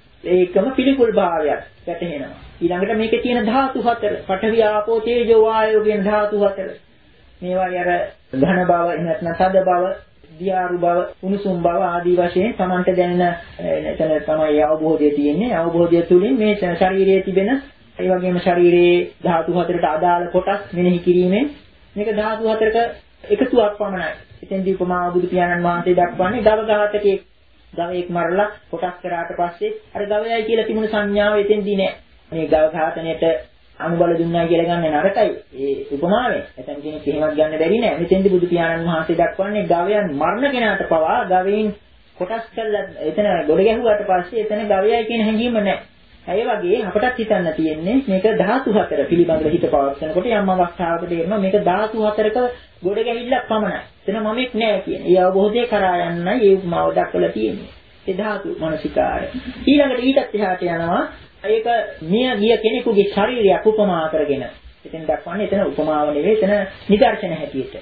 ඒකම පිළිකුල් භාවයක් වැටහෙනවා. ඊළඟට මේකේ තියෙන ධාතු හතර, පඨවි ආපෝ තේජෝ වායෝ කියන ධාතු හතර. මේවායි අර ඝන බව, නැත්නම් සද බව, දියාරු බව, උණුසුම් බව ආදී වශයෙන් සමන්ත දැනෙන එතන තමයි අවබෝධය තියෙන්නේ. අවබෝධය තුලින් මේ ශරීරයේ තිබෙන ඒ වගේම ශරීරයේ ධාතු හතරට අදාළ කොටස් මෙනෙහි කිරීමෙන් මේක ධාතු හතරක එකතුවක් පමණයි. එතෙන්දී උපමා බුදු පියාණන් වහන්සේ දක්වන්නේ ගව ඝාතකයේ ගවයෙක් මරලා කොටස් කරාට පස්සේ අර ගවයයි කියලා තිබුණු සංඥාව එතෙන්දී නෑ. මේ ගව ඝාතනයට අනුබල දුන්නා කියලා ගන්න නරකයි. ඒ උපමාවෙන්. එතන කෙනෙක් එහෙමත් ගන්න බැරි නෑ. මෙතෙන්දී බුදු පියාණන් වහන්සේ දක්වන්නේ ගවයන් මරණ කෙනාට පවා ගවයින් කොටස් කරලා එතන ගොඩ ගැහුවාට පස්සේ එතන ගවයයි කියන හැඟීම නෑ. ඒ වගේ අපටත් හිතන්න තියෙන්නේ මේක ධාතු හතර පිළිබඳව හිත පවත්වනකොට යම් අවස්ථාවක තේරෙනවා මේක ධාතු හතරක ගොඩ ගැහිල්ලක් පමණයි. එතන මමෙක් නෑ කියන්නේ. ඒ අවබෝධය කරා යන්නයි ඒ උපමාව දක්වලා තියෙන්නේ. ඒ ධාතු මනසිකාරය. ඊළඟට ඊටත් එහාට යනවා ඒක මිය ගිය කෙනෙකුගේ ශරීරයක් උපමා කරගෙන. එතෙන් දක්වන්නේ එතන උපමාව නෙවෙයි එතන නිදර්ශන හැටියට.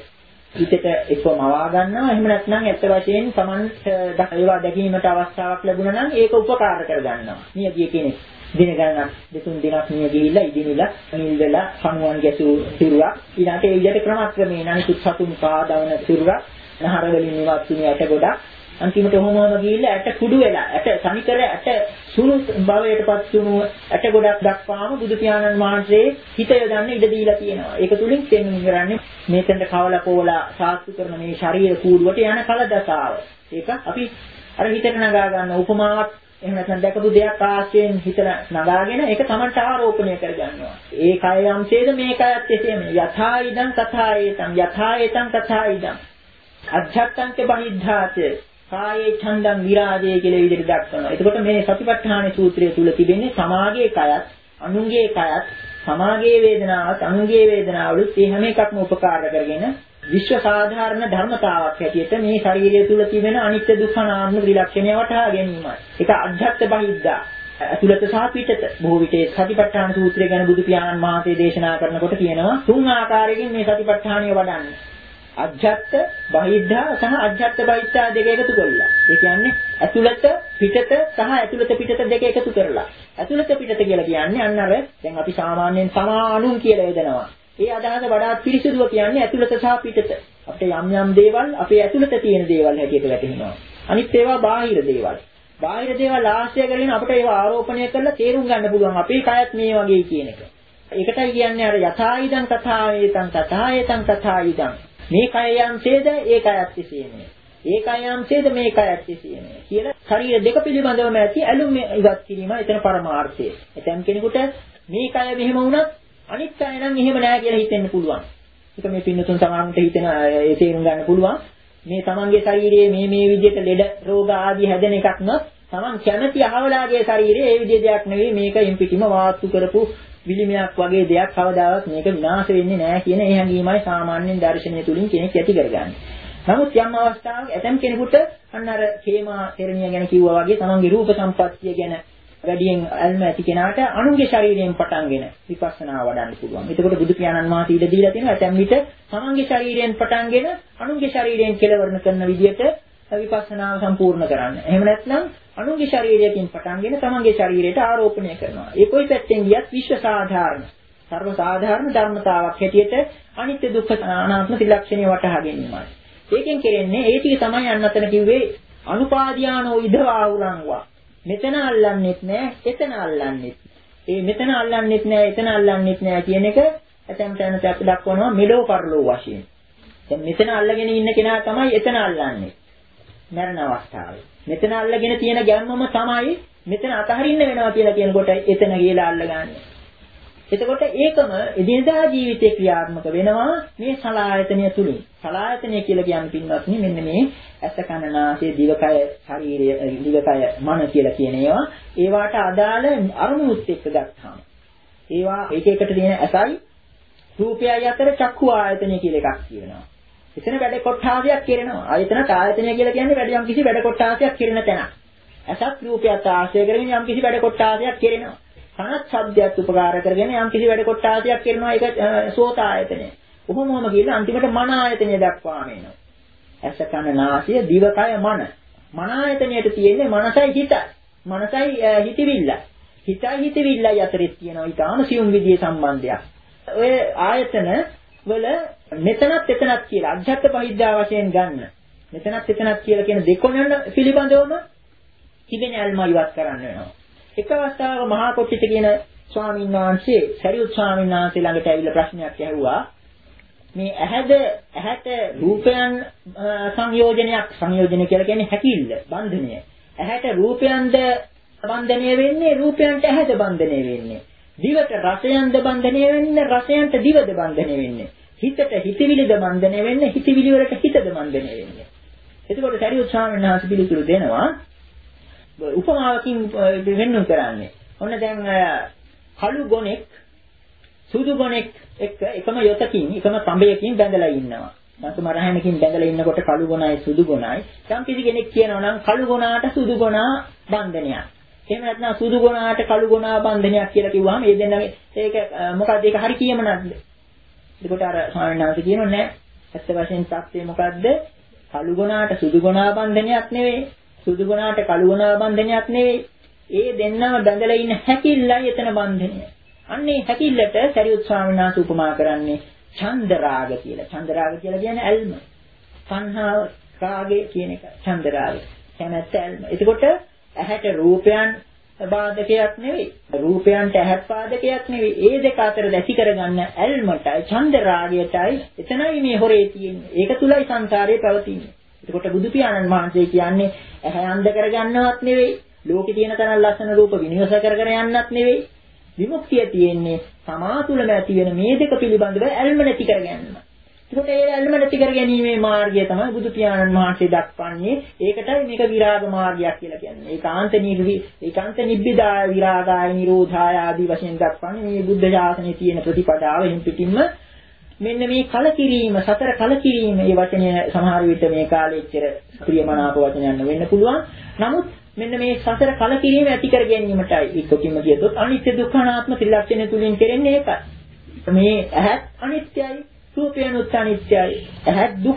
හිතට එක්ක මවා ගන්නවා. එහෙම නැත්නම් ඇත්ත වශයෙන් Tamanට ඒවා දැකීමට අවස්ථාවක් ලැබුණා නම් ඒක උපකාර කර ගන්නවා. මියගිය කෙනෙක් දින ගණනක් දෙතුන් දිනක් මිය ගිහිල්ලා ඉදිමිලා නිල්දලා කණුවන් ගැසූ සිරුරක් ඊළාට ඒ විදිහට ක්‍රමක්‍රමයෙන් අනිකුත් සතුන් පාදවන සිරුරක් නහර වලින් ඉවත් වුණු ඇට ගොඩක් අන්තිමට ඔහොමම ගිහිල්ලා ඇට කුඩු වෙලා ඇට සනිකර ඇට සුළු භවයටපත් වුණු ඇට ගොඩක් දක්වාම බුදු පියාණන් වහන්සේ හිත යොදන්න ඉඩ දීලා තියෙනවා. ඒක තුලින් තේරුම් ගන්නේ මේකෙන්ද කවලා පොවලා සාස්තු කරන මේ ශරීර කූඩුවට යන කල දසාව. ඒක අපි අර හිතට නගා ගන්න උපමාවක් එහෙම නැත්නම් දැකපු දෙයක් ආශ්‍රයෙන් හිතලා නගාගෙන ඒක තමන්ට ආරෝපණය කරගන්නවා. ඒ කය යම්සේද මේ කයත් එසේම යථා ඉදං තථා ඒතං යථා ඒතං තථා ඉදං අධ්‍යාත්මක බහිද්ධාත කායේ ඡන්දං විරාජය කියලා විදිහට දක්වනවා. එතකොට මේ සතිපට්ඨාන සූත්‍රය තුල තිබෙන්නේ සමාගයේ කයත් අනුන්ගේ කයත් සමාගයේ වේදනාවත් අනුන්ගේ වේදනාවලුත් මේ හැම එකක්ම උපකාර කරගෙන විශ්ව සාධාරණ ධර්මතාවක් හැටියට මේ ශරීරය තුල තිබෙන අනිත්‍ය දුක්ඛ නාම ත්‍රිලක්ෂණය වටහා ගැනීමයි. ඒක අධ්‍යාත්ම බහිද්දා අතුලත සහ පිටත බොහෝ විට සතිපට්ඨාන සූත්‍රය ගැන බුදු පියාණන් වහන්සේ දේශනා කරනකොට කියනවා තුන් ආකාරයකින් මේ සතිපට්ඨානිය වඩන්නේ. අධ්‍යාත්ම බහිද්දා සහ අධ්‍යාත්ම බහිද්දා දෙක එකතු කරලා. ඒ කියන්නේ අතුලත පිටත සහ අතුලත පිටත දෙක එකතු කරලා. අතුලත පිටත කියලා කියන්නේ අන්න අර දැන් අපි සාමාන්‍යයෙන් සමානුන් කියලා යොදනවා. ඒ අදහස වඩාත් පිරිසිදුව කියන්නේ ඇතුළත සහ පිටත. අපිට යම් යම් දේවල් අපේ ඇතුළත තියෙන දේවල් හැටියට වැටහෙනවා. අනිත් ඒවා බාහිර දේවල්. බාහිර දේවල් ආශ්‍රය කරගෙන අපිට ඒවා ආරෝපණය කරලා තේරුම් ගන්න පුළුවන් අපේ කයත් මේ වගේ කියන එක. ඒකටයි කියන්නේ අර යථායිදං තථායේතං තථායේතං තථායිදං. මේ කය යම්සේද ඒ කයත් එසේමයි. ඒ කය යම්සේද මේ කයත් එසේමයි. කියලා ශරීර දෙක පිළිබඳවම ඇති ඇලුම් ඉවත් කිරීම එතන පරමාර්ථය. එතෙන් කෙනෙකුට මේ කය මෙහෙම වුණත් අනිත් අය නම් එහෙම නෑ කියලා හිතෙන්න පුළුවන්. ඒක මේ පින්නතුන් සමාන්ට හිතෙන ඒ තේරුම් ගන්න පුළුවන්. මේ තමන්ගේ ශරීරයේ මේ මේ විදිහට ලෙඩ රෝග ආදී හැදෙන එකක් නම් තමන් කැමැති අහවලාගේ ශරීරයේ ඒ විදිහ දෙයක් නෙවෙයි මේක ඉම්පිටිම වාස්තු කරපු විලිමයක් වගේ දෙයක් කවදාවත් මේක විනාශ වෙන්නේ නෑ කියන ඒ හැඟීමයි සාමාන්‍යයෙන් දර්ශනය තුලින් කෙනෙක් ඇති කරගන්නේ. නමුත් යම් අවස්ථාවක ඇතම් කෙනෙකුට අන්න අර හේමා තෙරණිය ගැන කිව්වා වගේ තමන්ගේ රූප සම්පත්තිය ගැන වැඩියෙන් අල්ම ඇති කෙනාට අනුන්ගේ ශරීරයෙන් පටන්ගෙන විපස්සනා වඩන්න පුළුවන්. එතකොට බුදු පියාණන් වහන්සේ ඉඳ දීලා තියෙනවා ඇතැම් විට තමන්ගේ ශරීරයෙන් පටන්ගෙන අනුන්ගේ ශරීරයෙන් කෙලවරණ කරන විදිහට විපස්සනාව සම්පූර්ණ කරන්න. එහෙම නැත්නම් අනුන්ගේ ශරීරයෙන් පටන්ගෙන තමන්ගේ ශරීරයට ආරෝපණය කරනවා. ඒ කොයි පැත්තෙන් ගියත් විශ්ව සාධාරණ, සර්ව සාධාරණ ධර්මතාවක් හැටියට අනිත්‍ය දුක්ඛ අනාත්ම ත්‍රිලක්ෂණය වටහා ගැනීමයි. ඒකෙන් කෙරෙන්නේ ඒ ටික තමයි අන්නතන කිව්වේ අනුපාදියානෝ ඉදවා උලංවා. මෙතන අල්ලන්නෙත් නෑ එතන අල්ලන්නෙත්. ඒ මෙතන අල්ලන්නෙත් නෑ එතන අල්ලන්නෙත් නෑ කියන එක ඇතැම් තැනට අපි දක්වනවා මෙලෝ පරලෝ වශයෙන්. දැන් මෙතන අල්ලගෙන ඉන්න කෙනා තමයි එතන අල්ලන්නේ. මරණ අවස්ථාවේ. මෙතන අල්ලගෙන තියෙන ගැම්මම තමයි මෙතන අතහරින්න වෙනවා කියලා කියනකොට එතන ගිහලා අල්ලගන්නේ. එතකොට ඒකම එදිනදා ජීවිතේ ක්‍රියාත්මක වෙනවා මේ සලආයතනය තුලින්. සලආයතනය කියලා කියන්නේ පින්වත්නි මෙන්න මේ ඇස කන නාසය දිවකය ශරීරය දිවකය මන කියලා කියන ඒවා ඒවාට අදාළ අරමුණුත් එක්ක ගත්තාම ඒවා එක එකට තියෙන ඇසයි රූපයයි අතර චක්කු ආයතනය කියලා එකක් තියෙනවා. එතන වැඩ කොටාසයක් කෙරෙනවා. ආයතන ආයතනය කියලා කියන්නේ වැඩ යම් කිසි වැඩ කොටාසයක් කෙරෙන තැන. ඇසත් රූපයත් ආශ්‍රය කරගෙන යම් කිසි වැඩ කොටාසයක් කෙරෙනවා. කනත් ශබ්දයක් උපකාර කරගෙන යම් කිසි වැඩ කොටාසයක් කරනවා. ඒක සෝත ආයතනය. කොහොමම ගිහලා අන්තිමට මන ආයතනය දක්වාම එනවා. ඇස කන නාසය දිවකය මන. මන ආයතනයට තියෙන්නේ මනසයි හිතයි. මනසයි හිතවිල්ල. හිතයි හිතවිල්ලයි අතරේ තියෙනවා ඊටාම සියුම් විදිහේ සම්බන්ධයක්. ඔය ආයතන වල මෙතනත් එතනත් කියලා අධ්‍යාත්ම පහිද්දා වශයෙන් ගන්න. මෙතනත් එතනත් කියලා කියන දෙකොණන පිළිබඳවම තිබෙන අල්ම ඉවත් කරන්න වෙනවා. එක අවස්ථාවක මහා කොට්ටිත කියන ස්වාමීන් වහන්සේ සරියුත් ස්වාමීන් වහන්සේ ළඟට ඇවිල්ලා ප්‍රශ්නයක් ඇහුවා. මේ ඇහැද ඇහැට රූපයන් සංයෝජනයක් සංයෝජනය කියලා කියන්නේ හැකිල්ල බන්ධනය. ඇහැට රූපයන්ද බන්ධනය වෙන්නේ රූපයන්ට ඇහැද බන්ධනය වෙන්නේ. දිවට රසයන්ද බන්ධනය වෙන්නේ රසයන්ට දිවද බන්ධනය වෙන්නේ. හිතට හිතවිලිද බන්ධනය වෙන්නේ හිතවිලි වලට හිතද බන්ධනය වෙන්නේ. එතකොට සරියුත් ස්වාමීන් වහන්සේ පිළිතුරු දෙනවා උපමාවකින් වෙන්නුම් කරන්නේ. ඔන්න දැන් කළු ගොනෙක් සුදු ගොනෙක් එක්ක එකම යොතකින් එකම තඹයකින් බැඳලා ඉන්නවා. නැත්නම් රහණකින් බැඳලා ඉන්නකොට කළු ගොනයි සුදු ගොනයි යම් කිසි කෙනෙක් කියනවා නම් කළු ගොනාට සුදු ගොනා බන්ධනයක්. එහෙම නැත්නම් සුදු ගොනාට කළු ගොනා බන්ධනයක් කියලා කිව්වහම ඒ දෙන්නගේ ඒක මොකක්ද ඒක හරි කියම නැද්ද? එතකොට අර ස්වාමීන් වහන්සේ කියනවා නෑ ඇත්ත වශයෙන් தත්ත්වය මොකද්ද? කළු ගුණාට සුදු ගුණා බන්ධනයක් නෙවෙයි. සුදු ගුණාට කළු ගුණා බන්ධනයක් නෙවෙයි. ඒ දෙන්නම බැඳලා ඉන්න හැකිල්ලයි එතන බන්ධනය. අන්නේ හැකිල්ලට සරියුත් ස්වාමීන් වහන්සේ උපමා කරන්නේ ඡන්ද රාග කියලා. ඡන්ද රාග කියලා කියන්නේ ඇල්ම. සංහාව රාගය කියන එක. ඡන්ද රාගය. කැමැත්ත ඇල්ම. එතකොට ඇහැට රූපයන් බාධකයක් නෙවෙයි. රූපයන්ට ඇහත් පාදකයක් නෙවෙයි. ඒ දෙක අතර දැසි කරගන්න ඇල්මටයි ඡන්ද රාගයටයි එතනයි මේ හොරේ තියෙන්නේ. ඒක තුලයි සංසාරේ පවතින්නේ. එතකොට බුදු පියාණන් වහන්සේ කියන්නේ ඇහැ අන්ධ කරගන්නවත් නෙවෙයි. ලෝකේ තියෙන තරම් ලස්සන රූප විනිවස කර කර යන්නත් නෙවෙයි. විමුක්තිය තියෙන්නේ තමා තුළම ඇති වෙන මේ දෙක පිළිබඳව ඇල්ම නැති කරගන්න. ඒකට ඒ ඇල්ම නැති කර ගැනීමේ මාර්ගය තමයි බුදු පියාණන් වහන්සේ දක්වන්නේ. ඒකටයි මේක විරාග මාර්ගයක් කියලා කියන්නේ. ඒකාන්ත නිර්වි ඒකාන්ත නිබ්බිදාය විරාගාය නිරෝධාය ආදී වශයෙන් දක්වන්නේ මේ බුද්ධ ශාසනයේ තියෙන ප්‍රතිපදාව හිම් පිටින්ම මෙන්න මේ කලකිරීම සතර කලකිරීම මේ වචනය සමහර විට මේ කාලේ එච්චර ප්‍රියමනාප වචනයක් වෙන්න පුළුවන්. නමුත් මෙන්න මේ සතර කලකිරීම ඇති කර ගැනීමටයි එක්කකින්ම කියතොත් අනිත්‍ය දුක්ඛ අනාත්ම ත්‍රිලක්ෂණ තුලින් කෙරෙන්නේ ඒකයි. මේ ඇහත් අනිත්‍යයි, රූපයනුත් අනිත්‍යයි. ඇහත් දුකක්.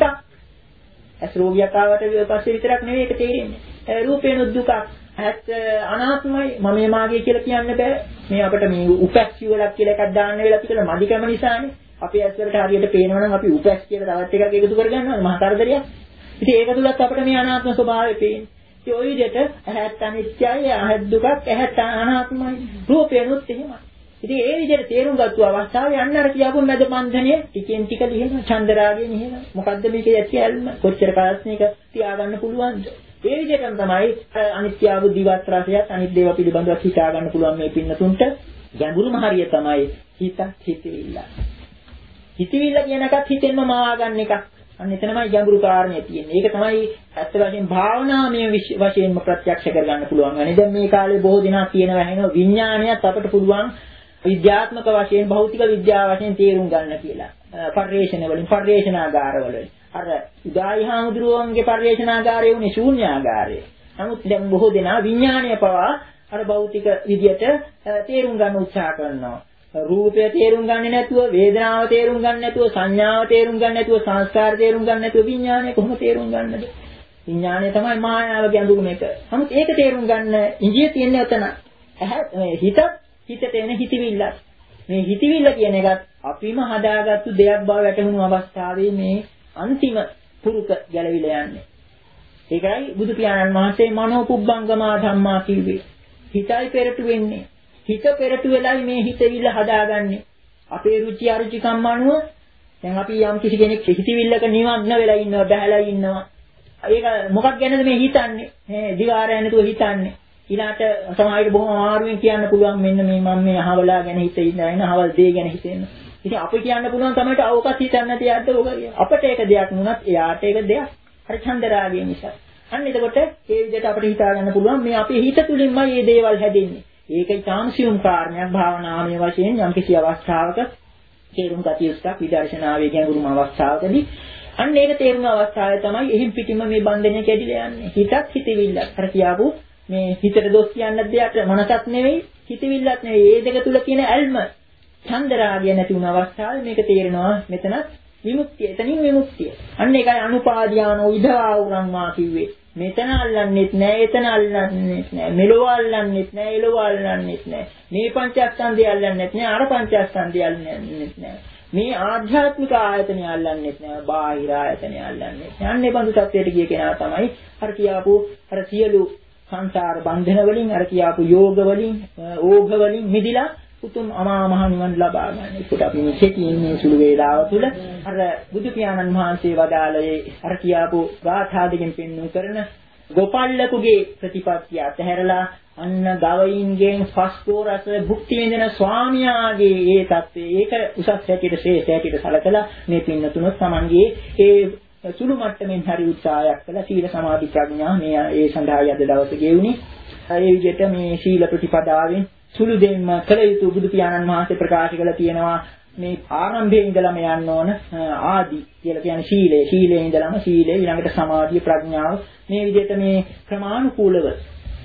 ඇස් රෝගියක් ආවට පස්සේ විතරක් නෙවෙයි ඒක තේරෙන්නේ. රූපයනුත් දුකක්. ඇහත් අනාත්මයි. මම මේ මාගේ කියලා කියන්න බෑ. මේ අපිට මේ උපැක්ෂිවලක් කියලා එකක් දාන්න වෙලා තිබුණා මදිකම නිසානේ. අපි ඇස් වලට හරියට පේනවනම් අපි උපැක්ෂ කියලා තවත් එකක් එකතු කරගන්නවා මහා කරදරයක්. ඉතින් ඒක තුලත් අපිට මේ අනාත්ම ස්වභාවය පේන්නේ. ඒ ඔය විදිහට ඇහත් අනිත්‍යයි, ඇහත් දුකක්, ඇහත් අනාත්මයි, රූපයනුත් එහෙමයි. ඉතින් ඒ විදිහට තේරුම් ගත්ත අවස්ථාවේ යන්න අර කියපු මැද බන්ධනය ටිකෙන් ටික ලියන චන්දරාගයෙන් එහෙම. මොකද්ද මේකේ ඇති ඇල්ම? කොච්චර කාලයක් මේක තියාගන්න පුළුවන්ද? ඒ විදිහටම තමයි අනිත්‍ය බුද්ධිවත් රසයත් අනිත් දේව පිළිබඳව හිතා ගන්න පුළුවන් මේ පින්නතුන්ට. ගැඹුරුම හරිය තමයි හිතත් හිතවිල්ල. හිතවිල්ල කියන එකත් හිතෙන්ම මවා ගන්න එකක්. අන්න එතනමයි ගැඹුරු කාරණේ තියෙන්නේ. ඒක තමයි ඇත්ත වශයෙන් භාවනාමය වශයෙන්ම ප්‍රත්‍යක්ෂ කරගන්න පුළුවන්. අනේ දැන් මේ කාලේ බොහෝ දෙනා කියනවා එහෙනම් විඥානයත් අපට පුළුවන් විද්‍යාත්මක වශයෙන් භෞතික විද්‍යාව වශයෙන් තේරුම් ගන්න කියලා. පර්යේෂණ වලින් පර්යේෂණාගාර වලින්. අර උදායි හාමුදුරුවන්ගේ පර්යේෂණාගාරය උනේ ශූන්‍යාගාරය. නමුත් දැන් බොහෝ දෙනා විඥානය පවා අර භෞතික විදියට තේරුම් ගන්න උත්සාහ කරනවා. රූපය තේරුම් ගන්නේ නැතුව, වේදනාව තේරුම් ගන්නේ නැතුව, සංඥාව තේරුම් ගන්නේ නැතුව, සංස්කාර තේරුම් ගන්නේ නැතුව විඥානය කොහොම තේරුම් ගන්නද? විඥානය තමයි මායාවගේ අඳුරම එක. නමුත් ඒක තේරුම් ගන්න ඉංග්‍රීසි තියෙන්නේ ඔතන. හිතත් හිතට එන හිතවිල්ල. මේ හිතවිල්ල කියන එකත් අපිම හදාගත්තු දෙයක් බව වැටහුණු අවස්ථාවේ මේ අන්තිම පුරුක ගැලවිලා යන්නේ. ඒකයි බුදු පියාණන් වහන්සේ මනෝපුබ්බංගමා ධම්මා කිව්වේ. හිතයි පෙරට වෙන්නේ. හිත පෙරට වෙලයි මේ හිතවිල්ල හදාගන්නේ. අපේ රුචි අරුචිකම් අනුව දැන් අපි යම් කිසි කෙනෙක් හිතවිල්ලක නිමග්න වෙලා ඉන්නවා, බහැලා ඉන්නවා. ඒක මොකක් ගැනද මේ හිතන්නේ? මේ දිවාරය නැතුව හිතන්නේ. ඊළාට සමහරවිට බොහොම අමාරුවෙන් කියන්න පුළුවන් මෙන්න මේ මම මේ අහවලා ගැන හිතේ ඉඳගෙන අහවල් දේ ගැන හිතෙන්න. ඉතින් අපි කියන්න පුළුවන් තමයි අවකත් හිතන්න නැති යද්ද ඔක කිය. අපිට ඒක දෙයක් නුනත් එයාට ඒක දෙයක්. හරි චන්දරාගය නිසා. අන්න එතකොට ඒ විදිහට අපිට හිතා ගන්න පුළුවන් මේ අපේ හිත තුලින්මයි මේ දේවල් හැදෙන්නේ. ඒක ඊටාම සියුම් කාරණයක් භාවනාමය වශයෙන් යම් කිසි අවස්ථාවක තේරුම් ගත යුතුක් විදර්ශනාවේ ගැඹුරුම අවස්ථාවකදී අන්න ඒක තේරුම් අවස්ථාවේ තමයි එහිම් පිටින්ම මේ බන්ධනය කැඩිලා යන්නේ. හිතත් හිතවිල්ල. අර කියාපු මේ හිතට දොස් කියන්න දෙයක් මනසක් නෙවෙයි, හිතවිල්ලක් නෙවෙයි. මේ දෙක තුල තියෙන ඇල්ම චන්දරාගය නැති වුණ අවස්ථාවේ මේක තේරෙනවා මෙතන විමුක්තිය. එතනින් විමුක්තිය. අන්න ඒකයි අනුපාදියානෝ විදවා උරම්මා කිව්වේ. මෙතන අල්ලන්නෙත් නෑ, එතන අල්ලන්නෙත් නෑ, මෙලොව අල්ලන්නෙත් නෑ, එලොව අල්ලන්නෙත් නෑ. මේ පංචස්කන්ධය අල්ලන්නෙත් නෑ, අර පංචස්කන්ධය අල්ලන්නෙත් නෑ. මේ ආධ්‍යාත්මික ආයතනය අල්ලන්නෙත් නෑ, බාහිර ආයතනය අල්ලන්නෙත් නෑ. අන්නේ බඳු තත්ත්වයට ගිය කෙනා තමයි අර කියාපු අර සියලු සංසාර බන්ධන වලින් අර කියාපු යෝග වලින්, ඕඝ වලින් මිදිලා උතුම් අමා මහ නිවන් ලබා ගන්න. ඒකට අපි මේ කෙටියෙන් මේ සුළු වේලාව තුළ අර බුදු පියාණන් වහන්සේ වදාළේ අර කියාපු ගාථා දෙකෙන් පෙන්වු කරන ගෝපල්ලකුගේ ප්‍රතිපත්තිය අතහැරලා අන්න ගවයින්ගෙන් ෆස්කෝ රස භුක්ති විඳින ස්වාමියාගේ ඒ தත්ත්වය ඒක උසස් හැටියට ශ්‍රේෂ්ඨ හැටියට සැලකලා මේ පින්නතුනොත් Tamanගේ ඒ සුළු මට්ටමින් හරි උත්සාහයක් කළා සීල සමාධි ප්‍රඥා මේ ඒ සඳහා අද දවසේ ගෙවුනේ. ඒ විදිහට මේ සීල ප්‍රතිපදාවෙන් සුළු දෙන්න කළ යුතු බුදු පියාණන් වහන්සේ ප්‍රකාශ කළා තියෙනවා මේ ආරම්භයේ ඉඳලම යන්න ඕන ආදි කියලා කියන්නේ සීලය. සීලයේ ඉඳලම සීලය ඊළඟට සමාධිය ප්‍රඥාව මේ විදිහට මේ ක්‍රමානුකූලව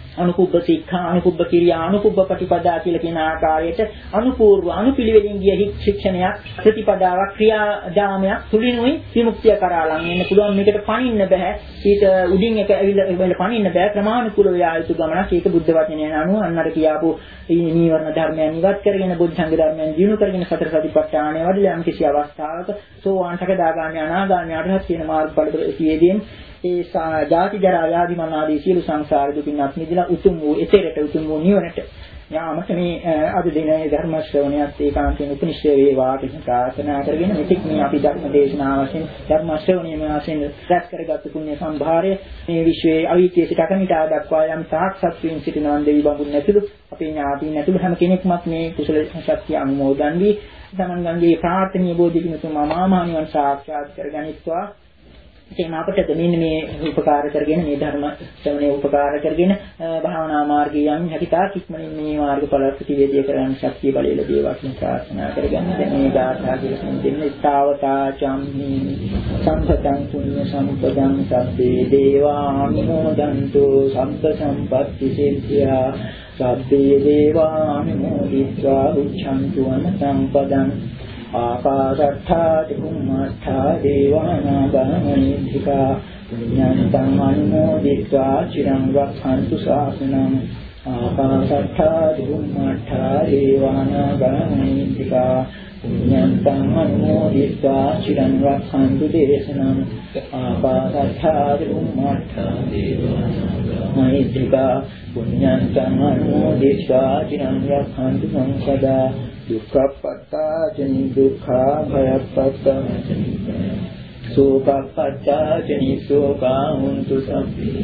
අනුකුබ්බ සික්ඛා, අනුකුබ්බ කිරියා, අනුකුබ්බ ප්‍රතිපදා කියලා කියන ආකාරයට අනුපූර්ව අනුපිළිවෙලින් ගිය ශික්ෂණයක්, ප්‍රතිපදාවක්, ක්‍රියාදාමයක් තුලිනුයි විමුක්තිය කරා ලං වෙන්න පුළුවන්. මේකට පණින්න බෑ. ඊට උඩින් එක ඇවිල්ලා පණින්න බෑ. ක්‍රමානුකූලව යා යුතු ගමනක්. ඒක බුද්ධ වචනයන අනුව අන්නර කියපු නීවරණ ධර්මයන් ඉවත් කරගෙන බුද්ධංග ධර්මයන් දිනු කරගෙන සතර සතිපට්ඨානය වඩලා යම් කිසි අවස්ථාවක සෝවාන් සකදාගාමී අනාගාමී අරහත් කියන මාර්ගඵල ප්‍රතිවේදීන් ඒ ජාති ජරා ව්‍යාධි මරණ ආදී සියලු සංසාර දුකින් අත් මිදලා උතුම් වූ එතරට උතුම් වූ නිවනට යාමට මේ අද දිනේ ධර්ම ශ්‍රවණයත් ඒකාන්තයෙන් උපනිශ්‍රේ වේවා කියන ප්‍රාර්ථනා කරගෙන මෙතික් මේ අපි ධර්ම දේශනාව වශයෙන් ධර්ම ශ්‍රවණයේ වශයෙන් රැස් කරගත් පුණ්‍ය සම්භාරය මේ විශ්වයේ අවීතයේ සිට අකනිටා දක්වා යම් සාක්ෂාත් වීම සිටිනවන් දෙවි බඹුන් නැතුළු අපේ ඥාතීන් නැතුළු හැම කෙනෙක්මත් මේ කුසල ශක්තිය අනුමෝදන් වී තමන්ගේ ප්‍රාර්ථනීය බෝධිගුණ මාමා නිවන් සාක්ෂාත් කරගනිත්වා. ඉතින් අපට මෙන්න මේ උපකාර කරගෙන මේ ධර්ම ශ්‍රවණයේ උපකාර කරගෙන භාවනා මාර්ගයේ යම් හැකිතා කික්මනින් මේ මාර්ගඵල ප්‍රතිවේදීය කරගන්න ශක්තිය බලය ලැබේවා කියන ප්‍රාර්ථනා කරගන්න. දැන් මේ ගාථා කියලා දෙන්නේ තාවතා චම්හි සම්පතං පුඤ්ඤ සම්පතං සබ්බේ දේවා අනුමෝදන්තු සම්ප සම්පත්ති සිද්ධා සබ්බේ දේවා අනුමෝදිत्वा උච්ඡන්තු අනසම්පදං ආකාශත්ථා චුම්මත්ථා දේවානාගාමනිත්‍තිකා පුඤ්ඤන්තං අනුමෝදිत्वा චිරං රක්ඛන්තු ශාසනං ආකාශත්ථා චුම්මත්ථා දේවානාගාමනිත්‍තිකා පුඤ්ඤන්තං අනුමෝදිत्वा චිරං රක්ඛන්තු දේශනං ආකාශත්ථා චුම්මත්ථා දේවානාගාමනිත්‍තිකා පුඤ්ඤන්තං අනුමෝදිत्वा චිරං රක්ඛන්තු සංසදා දුක්ඛප්පත්තාචනි දුක්ඛා භයප්පත්තාචනි සෝකප්පත්තාචනි සෝකා හුන්තු සම්පේ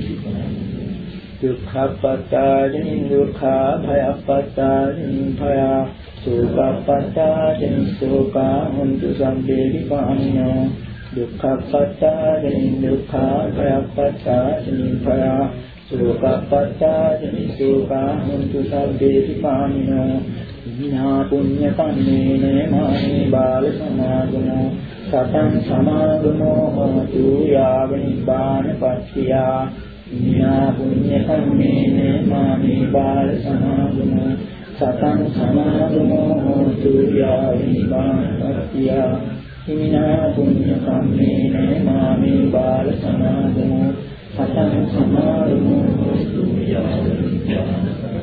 දුක්ඛප්පත්තාචනි දුක්ඛා භයප්පත්තාචනි භයා සෝකප්පත්තාචනි සෝකා හුන්තු සම්පේ විපාණිනෝ දුක්ඛප්පත්තාචනි දුක්ඛා භයප්පත්තාචනි භයා සෝකප්පත්තාචනි සෝකා හුන්තු සම්පේ විපාණිනෝ විනා පුඤ්ඤ කම්මේන මානි බාල සමාගමෝ සතං සමාගමෝ හෝතු යාව නිබ්බාන පත්‍තියා විනා පුඤ්ඤ කම්මේන මානි බාල සමාගමෝ සතං සමාගමෝ හෝතු යාව නිබ්බාන පත්‍තියා විනා පුඤ්ඤ කම්මේන මානි බාල සමාගමෝ සතං සමාගමෝ හෝතු යාව නිබ්බාන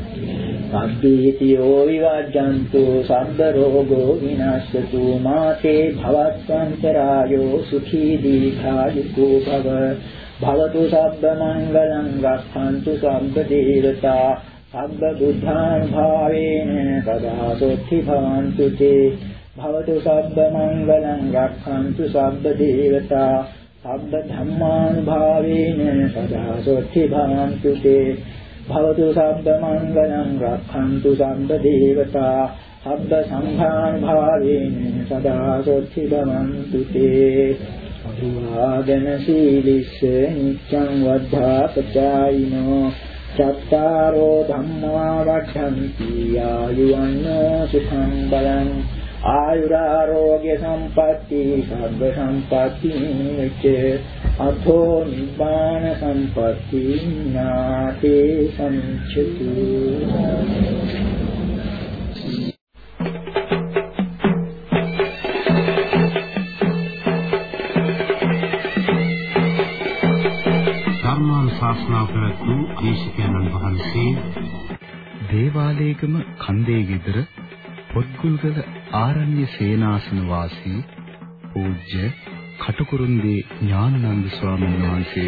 සබ්බීතියෝ විවජ්ජන්තු සබ්බ රෝගෝ විනාශතු මාතේ භවත්වන්තරායෝ සුඛී දීඝායුකෝ භව භවතු සබ්බ මංගලං රක්ඛන්තු සබ්බ දේවතා සබ්බ බුද්ධාන් භාවේන සදා සොත්ති භවන්තු තේ භවතු සබ්බ මංගලං රක්ඛන්තු සබ්බ දේවතා සබ්බ ධම්මාන් භාවේන සදා සොත්ති භවන්තු තේ භවතු සබ්බ මංගලං රක්ඛන්තු සබ්බ දේවතා සබ්බ සංඝාන් භාවේන සදා සොත්ති භවන්තු තේ අභිවාදන සීලිස්ස නිච්ඡං වද්ධා පචායිනෝ චත්තාරෝ ධම්මා වද්ධන්ති ආයුවන්නෝ සුඛං බලං ආයුරාෝග්‍ය සම්පatti සබ්බ සම්පatti නිච්ච අතෝ නිබ්බාන සම්පatti නාතේ සංචතු ධර්මානුශාසනා කරතු දේශකයන්න් වහන්සේ දේවාලේගම කන්දේ ගෙදර පොත්ගුල්ගල ආරණ්‍ය සේනාසන වාසී පූජ්‍ය කටුකුරුන්දී ඥානানন্দ ස්වාමීන් වහන්සේ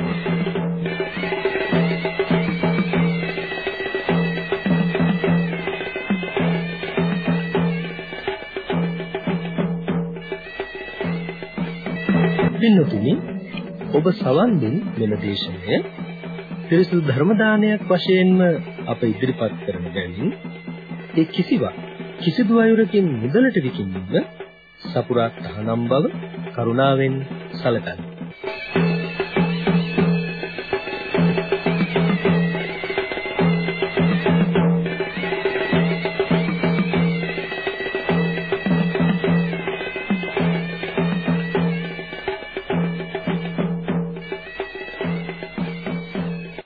පින්නතුනි ඔබ සවන් දෙන මෙම දේශනය පිරිසුදු ධර්ම දානයක් වශයෙන්ම අප ඉදිරිපත් කරන බැවින් ඒ කිසිවක් කිසිදු අයුරකින් මුදලට විකිණීම සපුරා තහනම් බව කරුණාවෙන් සැලකන්න.